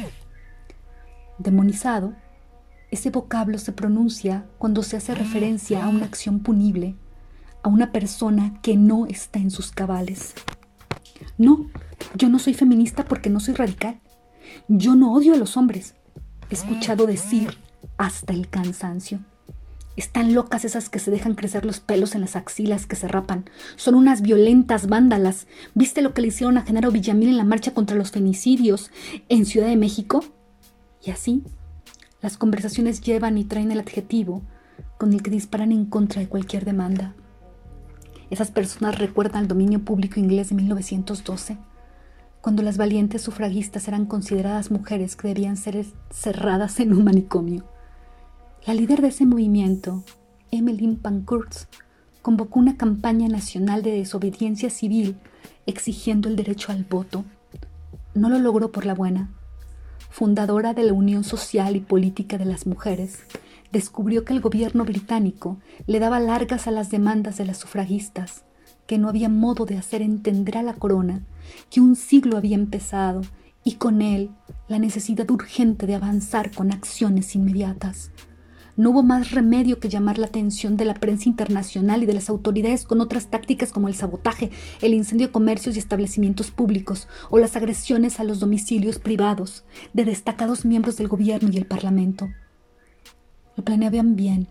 Demonizado, ese vocablo se pronuncia cuando se hace referencia a una acción punible, a una persona que no está en sus cabales. No, yo no soy feminista porque no soy radical. Yo no odio a los hombres. He escuchado decir hasta el cansancio. Están locas esas que se dejan crecer los pelos en las axilas, que se rapan. Son unas violentas vándalas. ¿Viste lo que le hicieron a Genaro Villamil en la marcha contra los feminicidios en Ciudad de México? Y así, las conversaciones llevan y traen el adjetivo con el que disparan en contra de cualquier demanda. Esas personas recuerdan al dominio público inglés de mil novecientos doce, cuando las valientes sufragistas eran consideradas mujeres que debían ser cerradas en un manicomio. La líder de ese movimiento, Emmeline Pankhurst, convocó una campaña nacional de desobediencia civil exigiendo el derecho al voto. No lo logró por la buena. Fundadora de la Unión Social y Política de las Mujeres, descubrió que el gobierno británico le daba largas a las demandas de las sufragistas, que no había modo de hacer entender a la corona que un siglo había empezado y con él la necesidad urgente de avanzar con acciones inmediatas. No hubo más remedio que llamar la atención de la prensa internacional y de las autoridades con otras tácticas como el sabotaje, el incendio de comercios y establecimientos públicos o las agresiones a los domicilios privados de destacados miembros del gobierno y el parlamento. Lo planeaban bien.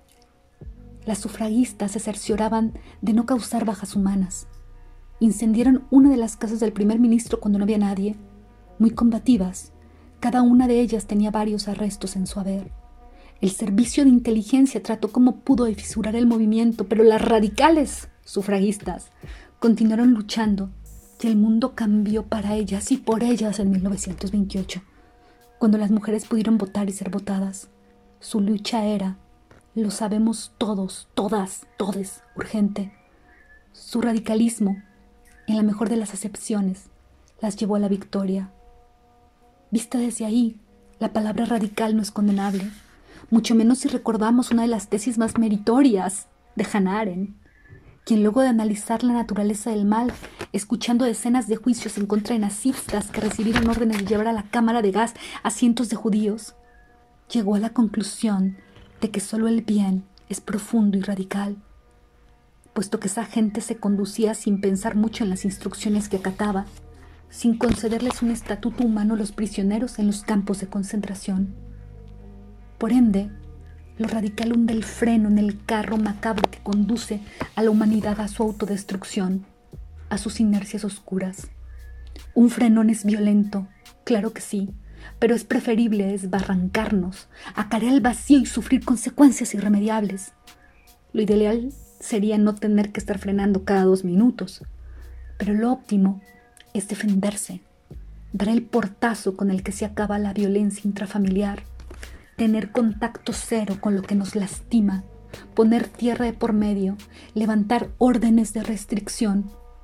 Las sufragistas se cercioraban de no causar bajas humanas. Incendiaron una de las casas del primer ministro cuando no había nadie. Muy combativas, cada una de ellas tenía varios arrestos en su haber. El servicio de inteligencia trató como pudo de fisurar el movimiento, pero las radicales sufragistas continuaron luchando y el mundo cambió para ellas y por ellas en mil novecientos veintiocho, cuando las mujeres pudieron votar y ser votadas. Su lucha era, lo sabemos todos, todas, todes, urgente. Su radicalismo, en la mejor de las acepciones, las llevó a la victoria. Vista desde ahí, la palabra radical no es condenable, mucho menos si recordamos una de las tesis más meritorias de Hannah Arendt, quien luego de analizar la naturaleza del mal, escuchando decenas de juicios en contra de nazistas que recibieron órdenes de llevar a la cámara de gas a cientos de judíos, llegó a la conclusión de que solo el bien es profundo y radical, puesto que esa gente se conducía sin pensar mucho en las instrucciones que acataba, sin concederles un estatuto humano a los prisioneros en los campos de concentración. Por ende, lo radical hunde el freno en el carro macabro que conduce a la humanidad a su autodestrucción, a sus inercias oscuras. Un frenón es violento, claro que sí, pero es preferible desbarrancarnos, acarear el vacío y sufrir consecuencias irremediables. Lo ideal sería no tener que estar frenando cada dos minutos, pero lo óptimo es defenderse, dar el portazo con el que se acaba la violencia intrafamiliar, tener contacto cero con lo que nos lastima, poner tierra de por medio, levantar órdenes de restricción,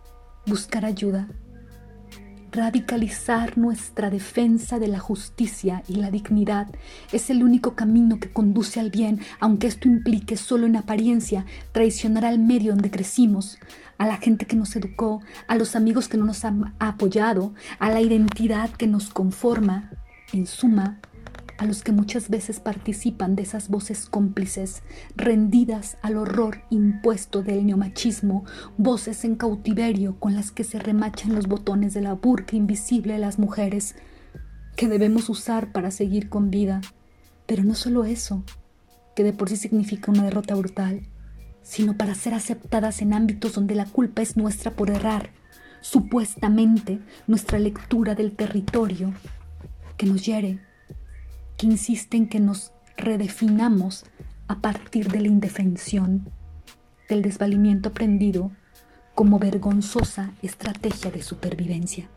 buscar ayuda, radicalizar nuestra defensa de la justicia y la dignidad es el único camino que conduce al bien, aunque esto implique solo en apariencia traicionar al medio donde crecimos, a la gente que nos educó, a los amigos que no nos han apoyado, a la identidad que nos conforma, en suma, a los que muchas veces participan de esas voces cómplices, rendidas al horror impuesto del neomachismo, voces en cautiverio con las que se remachan los botones de la burka invisible de las mujeres, que debemos usar para seguir con vida. Pero no solo eso, que de por sí significa una derrota brutal, sino para ser aceptadas en ámbitos donde la culpa es nuestra por errar, supuestamente nuestra lectura del territorio, que nos hiere, que insiste en que nos redefinamos a partir de la indefensión, del desvalimiento aprendido como vergonzosa estrategia de supervivencia.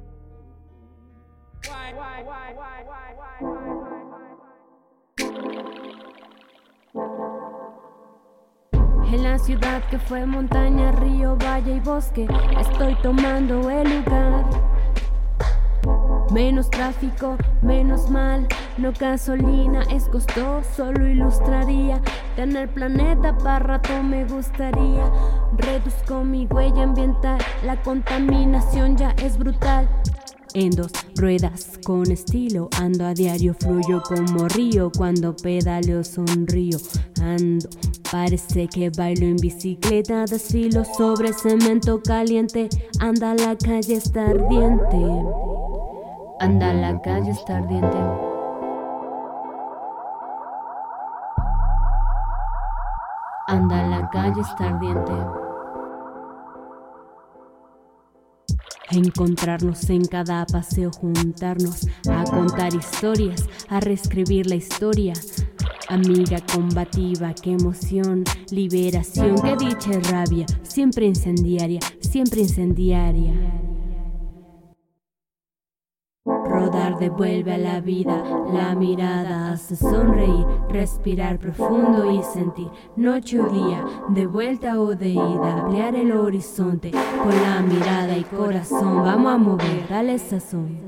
En la ciudad que fue montaña, río, valle y bosque, estoy tomando el lugar. Menos tráfico, menos mal, no gasolina, es costoso, lo ilustraría. Tener planeta para rato me gustaría. Reduzco mi huella ambiental, la contaminación ya es brutal. En dos ruedas con estilo, ando a diario, fluyo como río, cuando pedaleo sonrío. Ando, parece que bailo en bicicleta, desfilo sobre cemento caliente. Anda, la calle está ardiente. Anda, la calle está ardiente. Anda, la calle está ardiente. Encontrarnos en cada paseo, juntarnos a contar historias, a reescribir la historia. Amiga combativa, qué emoción, liberación, qué dicha y rabia, siempre incendiaria, siempre incendiaria. Rodar devuelve a la vida, la mirada hace sonreír, respirar profundo y sentir, noche o día, de vuelta o de ida, ampliar el horizonte, con la mirada y corazón, vamos a mover, dale sazón.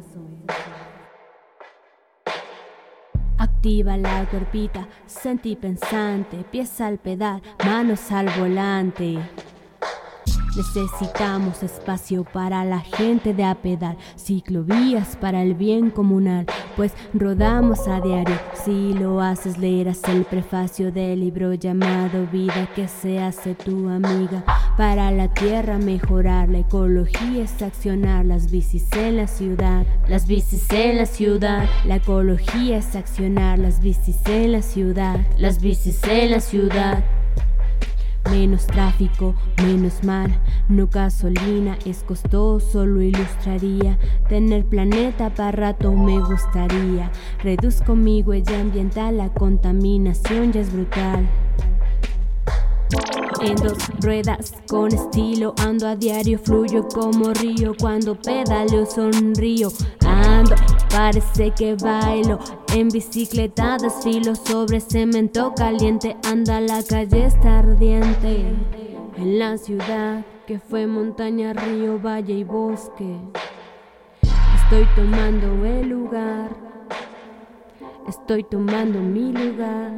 Activa la cuerpita, sentí pensante, pies al pedal, manos al volante. Necesitamos espacio para la gente de a pedal, ciclovías para el bien comunal, pues rodamos a diario. Si lo haces, leerás el prefacio del libro llamado Vida, que se hace tu amiga. Para la tierra mejorar, la ecología es accionar, las bicis en la ciudad, las bicis en la ciudad. La ecología es accionar, las bicis en la ciudad, las bicis en la ciudad. Menos tráfico, menos mal, no gasolina, es costoso, lo ilustraría. Tener planeta para rato me gustaría. Reduzco mi huella ambiental, la contaminación ya es brutal. En dos ruedas con estilo, ando a diario, fluyo como río, cuando pedaleo sonrío. Ando, parece que bailo, en bicicleta desfilo sobre cemento caliente. Anda, la calle está ardiente. En la ciudad que fue montaña, río, valle y bosque, estoy tomando el lugar, estoy tomando mi lugar.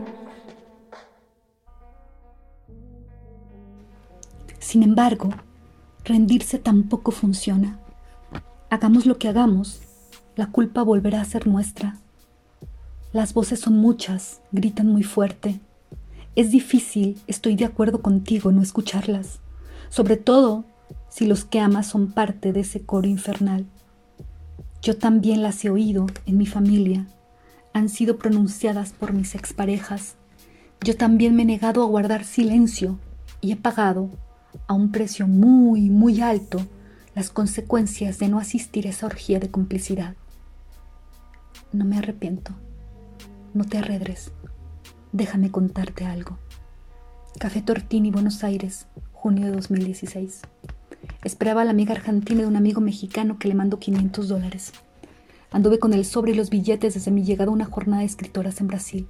Sin embargo, rendirse tampoco funciona. Hagamos lo que hagamos, la culpa volverá a ser nuestra. Las voces son muchas, gritan muy fuerte. Es difícil, estoy de acuerdo contigo, no escucharlas, sobre todo si los que amas son parte de ese coro infernal. Yo también las he oído en mi familia, han sido pronunciadas por mis exparejas. Yo también me he negado a guardar silencio y he pagado, a un precio muy, muy alto, las consecuencias de no asistir a esa orgía de complicidad. No me arrepiento. No te arredres. Déjame contarte algo. Café Tortini, Buenos Aires, junio de dos mil dieciséis. Esperaba a la amiga argentina de un amigo mexicano que le mandó quinientos dólares. Anduve con el sobre y los billetes desde mi llegada a una jornada de escritoras en Brasil.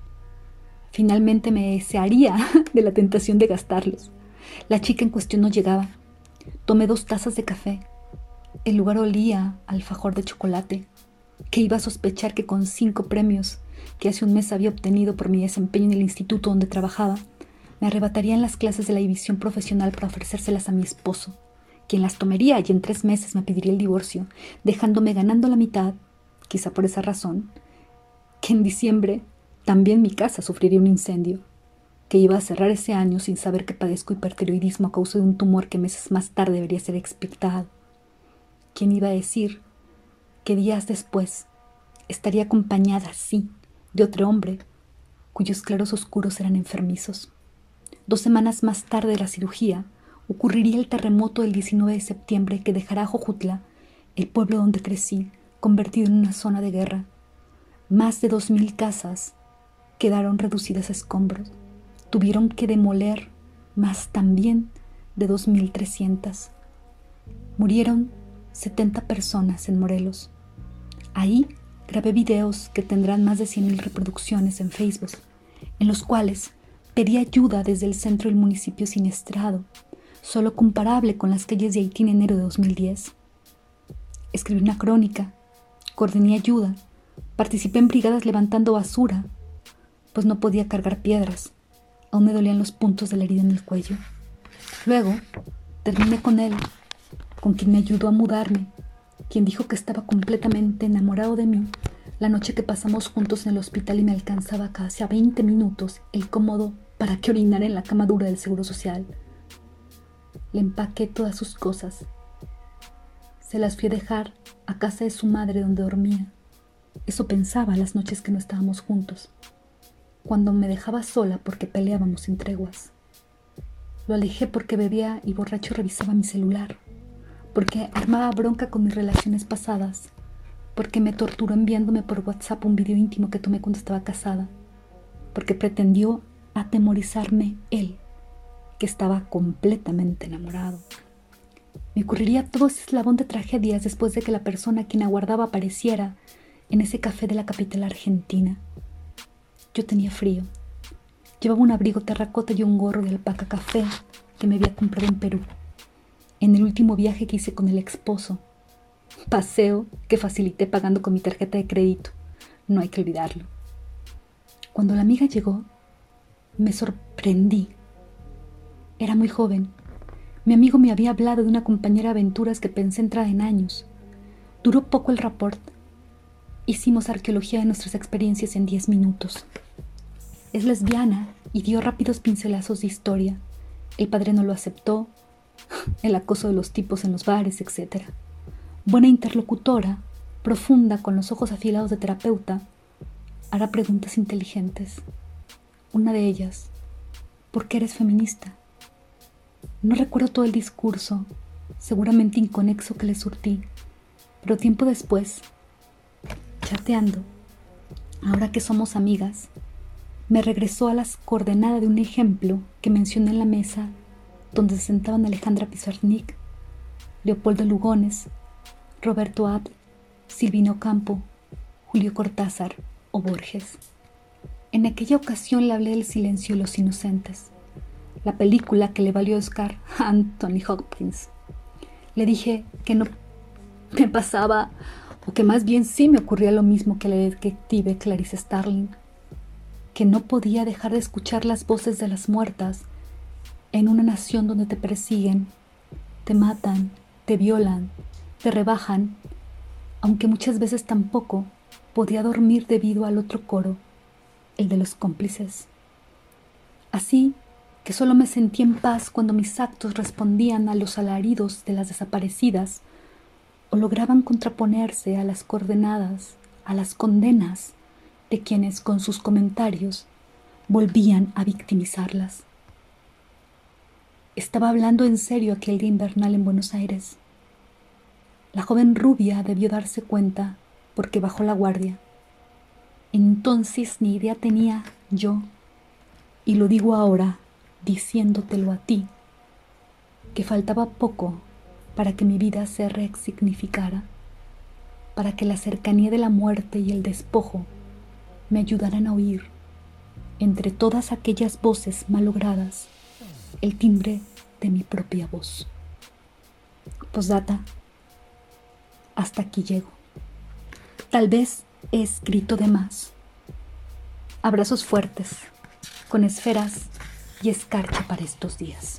Finalmente me desearía de la tentación de gastarlos. La chica en cuestión no llegaba. Tomé dos tazas de café. El lugar olía a alfajor de chocolate. Que iba a sospechar que con cinco premios que hace un mes había obtenido por mi desempeño en el instituto donde trabajaba, me arrebatarían las clases de la división profesional para ofrecérselas a mi esposo, quien las tomaría y en tres meses me pediría el divorcio, dejándome ganando la mitad, quizá por esa razón, que en diciembre también mi casa sufriría un incendio, que iba a cerrar ese año sin saber que padezco hipertiroidismo a causa de un tumor que meses más tarde debería ser expectado. ¿Quién iba a decir que días después estaría acompañada, sí, de otro hombre cuyos claros oscuros eran enfermizos? Dos semanas más tarde de la cirugía, ocurriría el terremoto del diecinueve de septiembre que dejará a Jojutla, el pueblo donde crecí, convertido en una zona de guerra. Más de dos mil casas quedaron reducidas a escombros. Tuvieron que demoler más también de dos mil trescientas. Murieron setenta personas en Morelos. Ahí grabé videos que tendrán más de cien mil reproducciones en Facebook, en los cuales pedí ayuda desde el centro del municipio siniestrado, solo comparable con las calles de Haití en enero de dos mil diez. Escribí una crónica, coordiné ayuda, participé en brigadas levantando basura, pues no podía cargar piedras, aún me dolían los puntos de la herida en el cuello. Luego, terminé con él, con quien me ayudó a mudarme, quien dijo que estaba completamente enamorado de mí la noche que pasamos juntos en el hospital y me alcanzaba casi a veinte minutos el cómodo para que orinara en la cama dura del Seguro Social. Le empaqué todas sus cosas. Se las fui a dejar a casa de su madre donde dormía. Eso pensaba las noches que no estábamos juntos, cuando me dejaba sola porque peleábamos sin treguas. Lo alejé porque bebía y borracho revisaba mi celular, porque armaba bronca con mis relaciones pasadas, porque me torturó enviándome por WhatsApp un video íntimo que tomé cuando estaba casada, porque pretendió atemorizarme él, que estaba completamente enamorado. Me ocurriría todo ese eslabón de tragedias después de que la persona a quien aguardaba apareciera en ese café de la capital argentina. Yo tenía frío. Llevaba un abrigo terracota y un gorro de alpaca café que me había comprado en Perú, en el último viaje que hice con el esposo. Paseo que facilité pagando con mi tarjeta de crédito. No hay que olvidarlo. Cuando la amiga llegó, me sorprendí. Era muy joven. Mi amigo me había hablado de una compañera de aventuras que pensé entrada en años. Duró poco el rapport. Hicimos arqueología de nuestras experiencias en diez minutos. Es lesbiana y dio rápidos pincelazos de historia. El padre no lo aceptó, el acoso de los tipos en los bares, etcétera. Buena interlocutora, profunda, con los ojos afilados de terapeuta, hará preguntas inteligentes. Una de ellas, ¿por qué eres feminista? No recuerdo todo el discurso, seguramente inconexo que le surtí, pero tiempo después, chateando, ahora que somos amigas, me regresó a las coordenadas de un ejemplo que mencioné en la mesa donde se sentaban Alejandra Pizarnik, Leopoldo Lugones, Roberto Abd, Silvino Campo, Julio Cortázar o Borges. En aquella ocasión le hablé del Silencio de los Inocentes, la película que le valió Oscar a Anthony Hopkins. Le dije que no me pasaba, o que más bien sí me ocurría lo mismo que la detective Clarice Starling, que no podía dejar de escuchar las voces de las muertas en una nación donde te persiguen, te matan, te violan, te rebajan, aunque muchas veces tampoco podía dormir debido al otro coro, el de los cómplices. Así que solo me sentí en paz cuando mis actos respondían a los alaridos de las desaparecidas o lograban contraponerse a las coordenadas, a las condenas de quienes con sus comentarios volvían a victimizarlas. Estaba hablando en serio aquel día invernal en Buenos Aires. La joven rubia debió darse cuenta porque bajó la guardia. Entonces ni idea tenía yo, y lo digo ahora diciéndotelo a ti, que faltaba poco para que mi vida se resignificara, para que la cercanía de la muerte y el despojo me ayudaran a oír, entre todas aquellas voces malogradas, el timbre de mi propia voz. Postdata. Hasta aquí llego. Tal vez he escrito de más. Abrazos fuertes, con esferas y escarcha para estos días.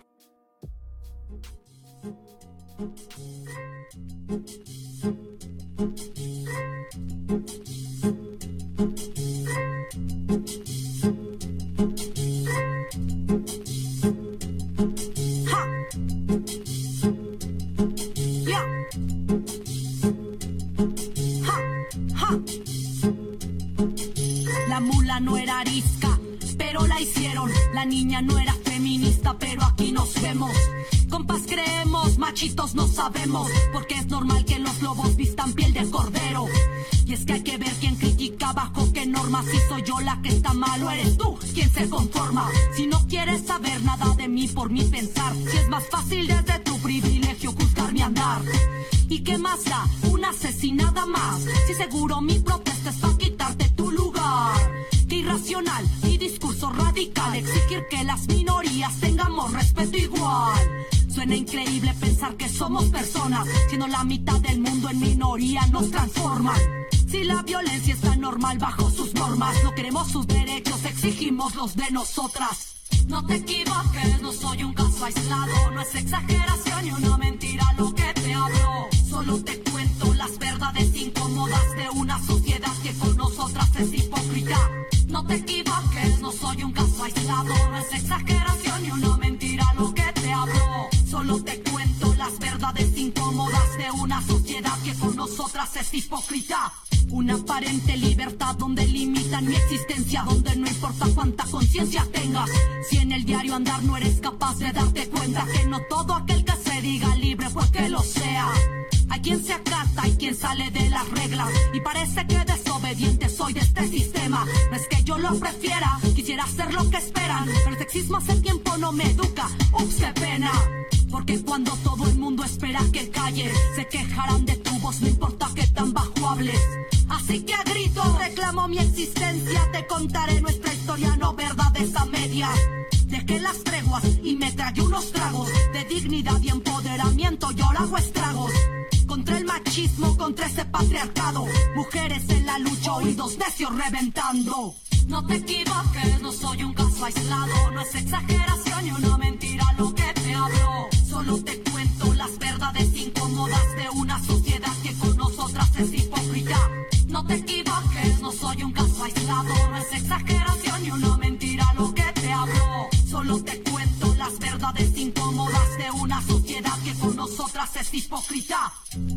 La mula no era arisca, pero la hicieron. La niña no era feminista, pero aquí nos vemos. Compas creemos, machitos no sabemos, porque es normal que los lobos vistan piel de cordero. Y es que hay que ver quién critica bajo qué normas. Si soy yo la que está mal o eres tú quien se conforma. Si no quieres saber nada de mí por mi pensar, si es más fácil desde tu privilegio juzgar mi andar. ¿Y qué más da? Una asesinada más. Si seguro mi protesta es para quitarte tu lugar. Qué irracional y discurso radical exigir que las minorías tengamos respeto igual. Suena increíble pensar que somos personas, siendo la mitad del mundo en minoría nos transforman. Si la violencia está normal bajo sus normas, no queremos sus derechos, exigimos los de nosotras. No te equivoques, no soy un caso aislado, no es exageración ni una mentira lo que te hablo. Solo te cuento las verdades incómodas de una sociedad que con nosotras es hipócrita. No te equivoques, no soy un caso aislado, no es exageración ni una mentira lo que te hablo. Solo te cuento las verdades incómodas de una sociedad que con nosotras es hipócrita. Una aparente libertad donde limitan mi existencia, donde no importa cuánta conciencia tengas. Si en el diario andar no eres capaz de darte cuenta que no todo aquel que se diga libre pues que lo sea. Hay quien se acata y quien sale de las reglas, y parece que desobediente soy de este sistema. No es que yo lo prefiera, quisiera hacer lo que esperan, pero el sexismo hace tiempo no me educa. Ups, qué pena. Porque cuando todo el mundo espera que calle, se quejarán de tu voz, no importa que tan bajo hables. Así que a gritos reclamo mi existencia, te contaré nuestra historia, no verdades a medias. Dejé las treguas y me tragué unos tragos de dignidad y empoderamiento, yo ahora hago estragos. Contra el machismo, contra ese patriarcado, mujeres en la lucha, oídos necios reventando. No te equivoques, no soy un caso aislado, no es exageración ni una mentira lo que te hablo. Solo te cuento las verdades incómodas de una sociedad que con nosotras es hipócrita. No te equivoques, no soy un caso aislado, no es exageración ni una mentira lo que te hablo. Solo te cuento las verdades incómodas de una sociedad que con nosotras es hipócrita.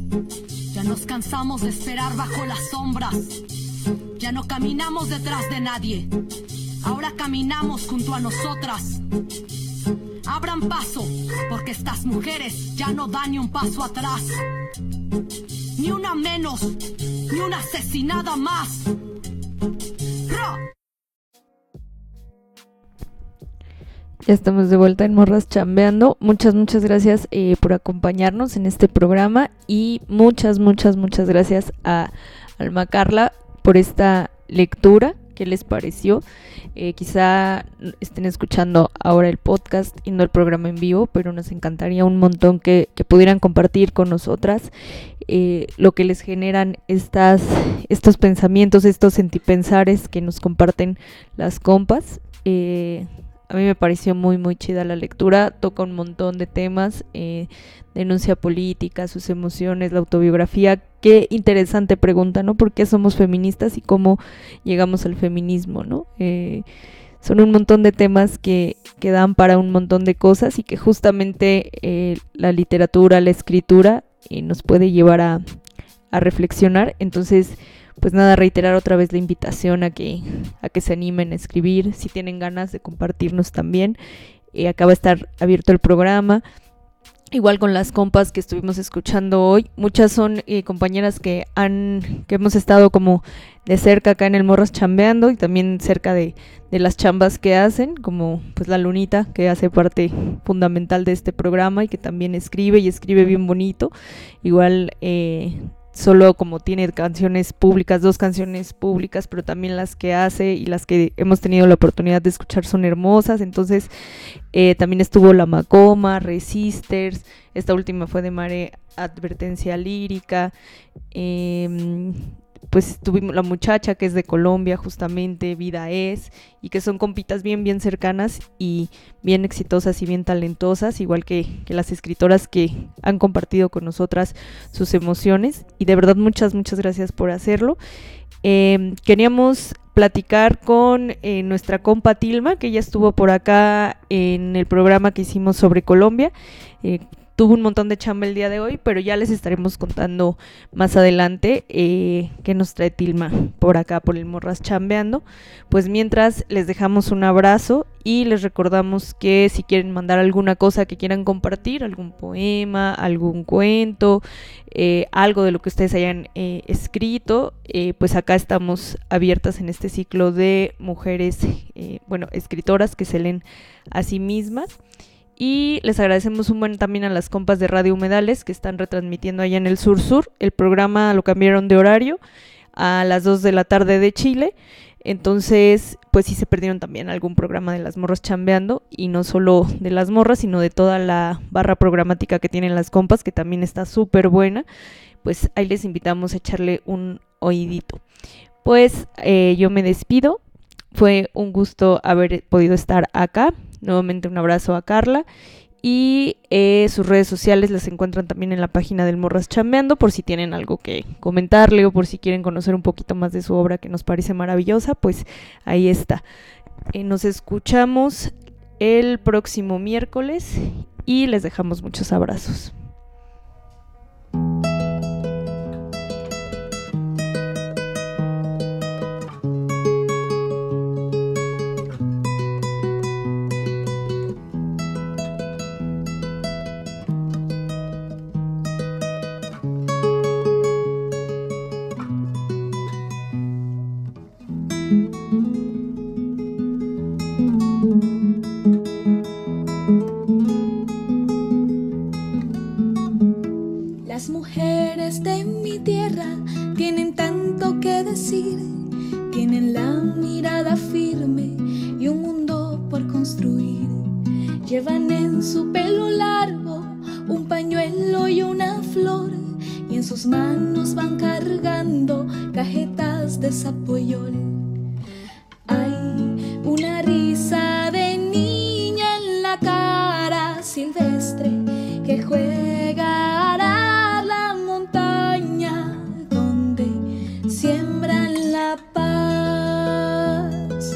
Ya nos cansamos de esperar bajo las sombras, ya no caminamos detrás de nadie, ahora caminamos junto a nosotras. Abran paso, porque estas mujeres ya no dan ni un paso atrás. Ni una menos, ni una asesinada más. ¡Ra! Ya estamos de vuelta en Morras Chambeando. Muchas, muchas gracias eh, por acompañarnos en este programa, y muchas, muchas, muchas gracias a Alma Carla por esta lectura. ¿Qué les pareció? Eh, quizá estén escuchando ahora el podcast y no el programa en vivo, pero nos encantaría un montón que, que pudieran compartir con nosotras eh, lo que les generan estas, estos pensamientos, estos sentipensares que nos comparten las compas. Eh, a mí me pareció muy muy chida la lectura, toca un montón de temas, eh, denuncia política, sus emociones, la autobiografía. Qué interesante pregunta, ¿no? ¿Por qué somos feministas y cómo llegamos al feminismo, ¿no? Eh, son un montón de temas que, que dan para un montón de cosas, y que justamente eh, la literatura, la escritura eh, nos puede llevar a, a reflexionar. Entonces, pues nada, reiterar otra vez la invitación a que, a que se animen a escribir, si tienen ganas de compartirnos también. Eh, acaba de estar abierto el programa. Igual con las compas que estuvimos escuchando hoy, muchas son eh, compañeras que han que hemos estado como de cerca acá en el Morras Chambeando, y también cerca de, de las chambas que hacen, como pues la Lunita, que hace parte fundamental de este programa y que también escribe y escribe bien bonito. Igual eh, solo como tiene canciones públicas, dos canciones públicas, pero también las que hace y las que hemos tenido la oportunidad de escuchar son hermosas. Entonces eh, también estuvo La Macoma, Resisters, esta última fue de Mare, Advertencia Lírica, eh, pues tuvimos La Muchacha, que es de Colombia justamente, Vida Es, y que son compitas bien bien cercanas y bien exitosas y bien talentosas, igual que, que las escritoras que han compartido con nosotras sus emociones, y de verdad muchas muchas gracias por hacerlo. Eh, queríamos platicar con eh, nuestra compa Tilma, que ya estuvo por acá en el programa que hicimos sobre Colombia. eh, Tuvo un montón de chamba el día de hoy, pero ya les estaremos contando más adelante eh, qué nos trae Tilma por acá, por el Morras Chambeando. Pues mientras, les dejamos un abrazo y les recordamos que si quieren mandar alguna cosa que quieran compartir, algún poema, algún cuento, eh, algo de lo que ustedes hayan eh, escrito, eh, pues acá estamos abiertas en este ciclo de mujeres, eh, bueno, escritoras que se leen a sí mismas. Y les agradecemos un buen también a las compas de Radio Humedales que están retransmitiendo allá en el Sur Sur. El programa lo cambiaron de horario a las dos de la tarde de Chile. Entonces, pues sí se perdieron también algún programa de las morras chambeando. Y no solo de las morras, sino de toda la barra programática que tienen las compas, que también está súper buena. Pues ahí les invitamos a echarle un oídito. Pues eh, yo me despido. Fue un gusto haber podido estar acá. Nuevamente un abrazo a Carla. Y eh, sus redes sociales las encuentran también en la página del Morras Chambeando, por si tienen algo que comentarle o por si quieren conocer un poquito más de su obra, que nos parece maravillosa, pues ahí está. Eh, nos escuchamos el próximo miércoles y les dejamos muchos abrazos. Las mujeres de mi tierra tienen tanto que decir, tienen la mirada firme y un mundo por construir. Llevan en su pelo largo un pañuelo y una flor, y en sus manos van cargando cajetas de zapollo. Hay una risa de niña en la cara silvestre que juega a la montaña donde siembran la paz.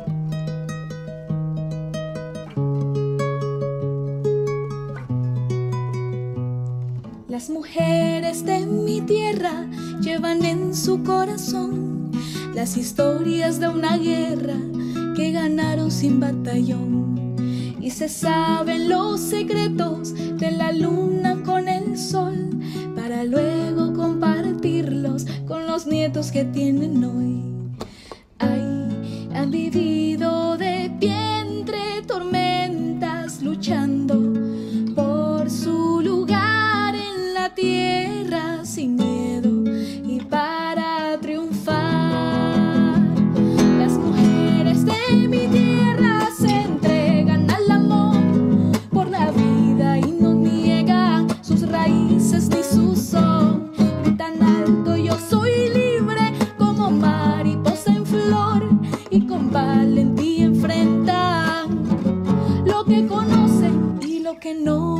Las mujeres de mi tierra llevan en su corazón las historias de una guerra que ganaron sin batallón, y se saben los secretos de la luna con el sol para luego compartirlos con los nietos que tienen hoy. Ay, han vivido de pie entre tormentas, luchando por su lugar en la tierra sin miedo y para triunfar. Las mujeres de mi tierra se entregan al amor por la vida y no niegan sus raíces ni su son. Gritan alto: yo soy libre como mariposa en flor, y con valentía enfrentan lo que conocen y lo que no.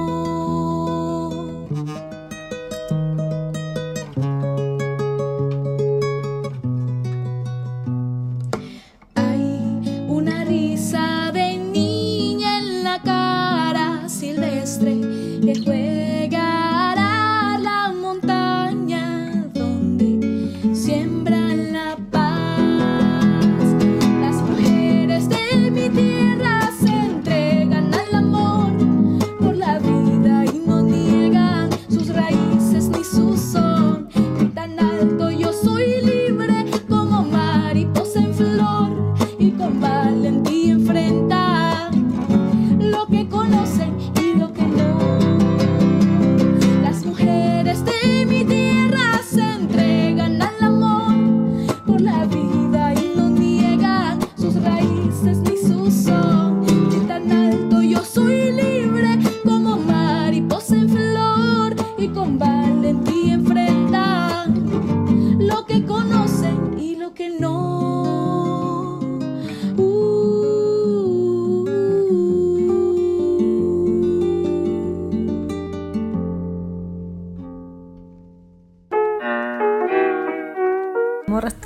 Que juega a la montaña donde siembran la paz. Las mujeres de mi tierra se entregan al amor por la vida y no niegan sus raíces ni su son. Gritan alto: yo soy libre como mariposa en flor, y con valentía enfrentan lo que conocen y lo que no. Las mujeres de mi tierra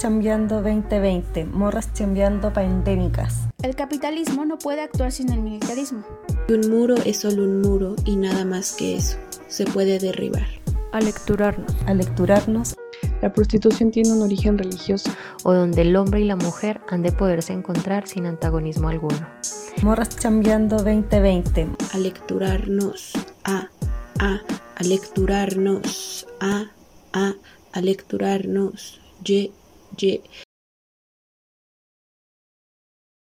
chambeando veinte veinte, morras chambeando pandémicas. El capitalismo no puede actuar sin el militarismo. Un muro es solo un muro y nada más que eso. Se puede derribar. Alecturarnos. Alecturarnos. La prostitución tiene un origen religioso. O donde el hombre y la mujer han de poderse encontrar sin antagonismo alguno. Morras chambeando veinte veinte. Alecturarnos. A. A. Alecturarnos. A. A. Alecturarnos. Y. Y.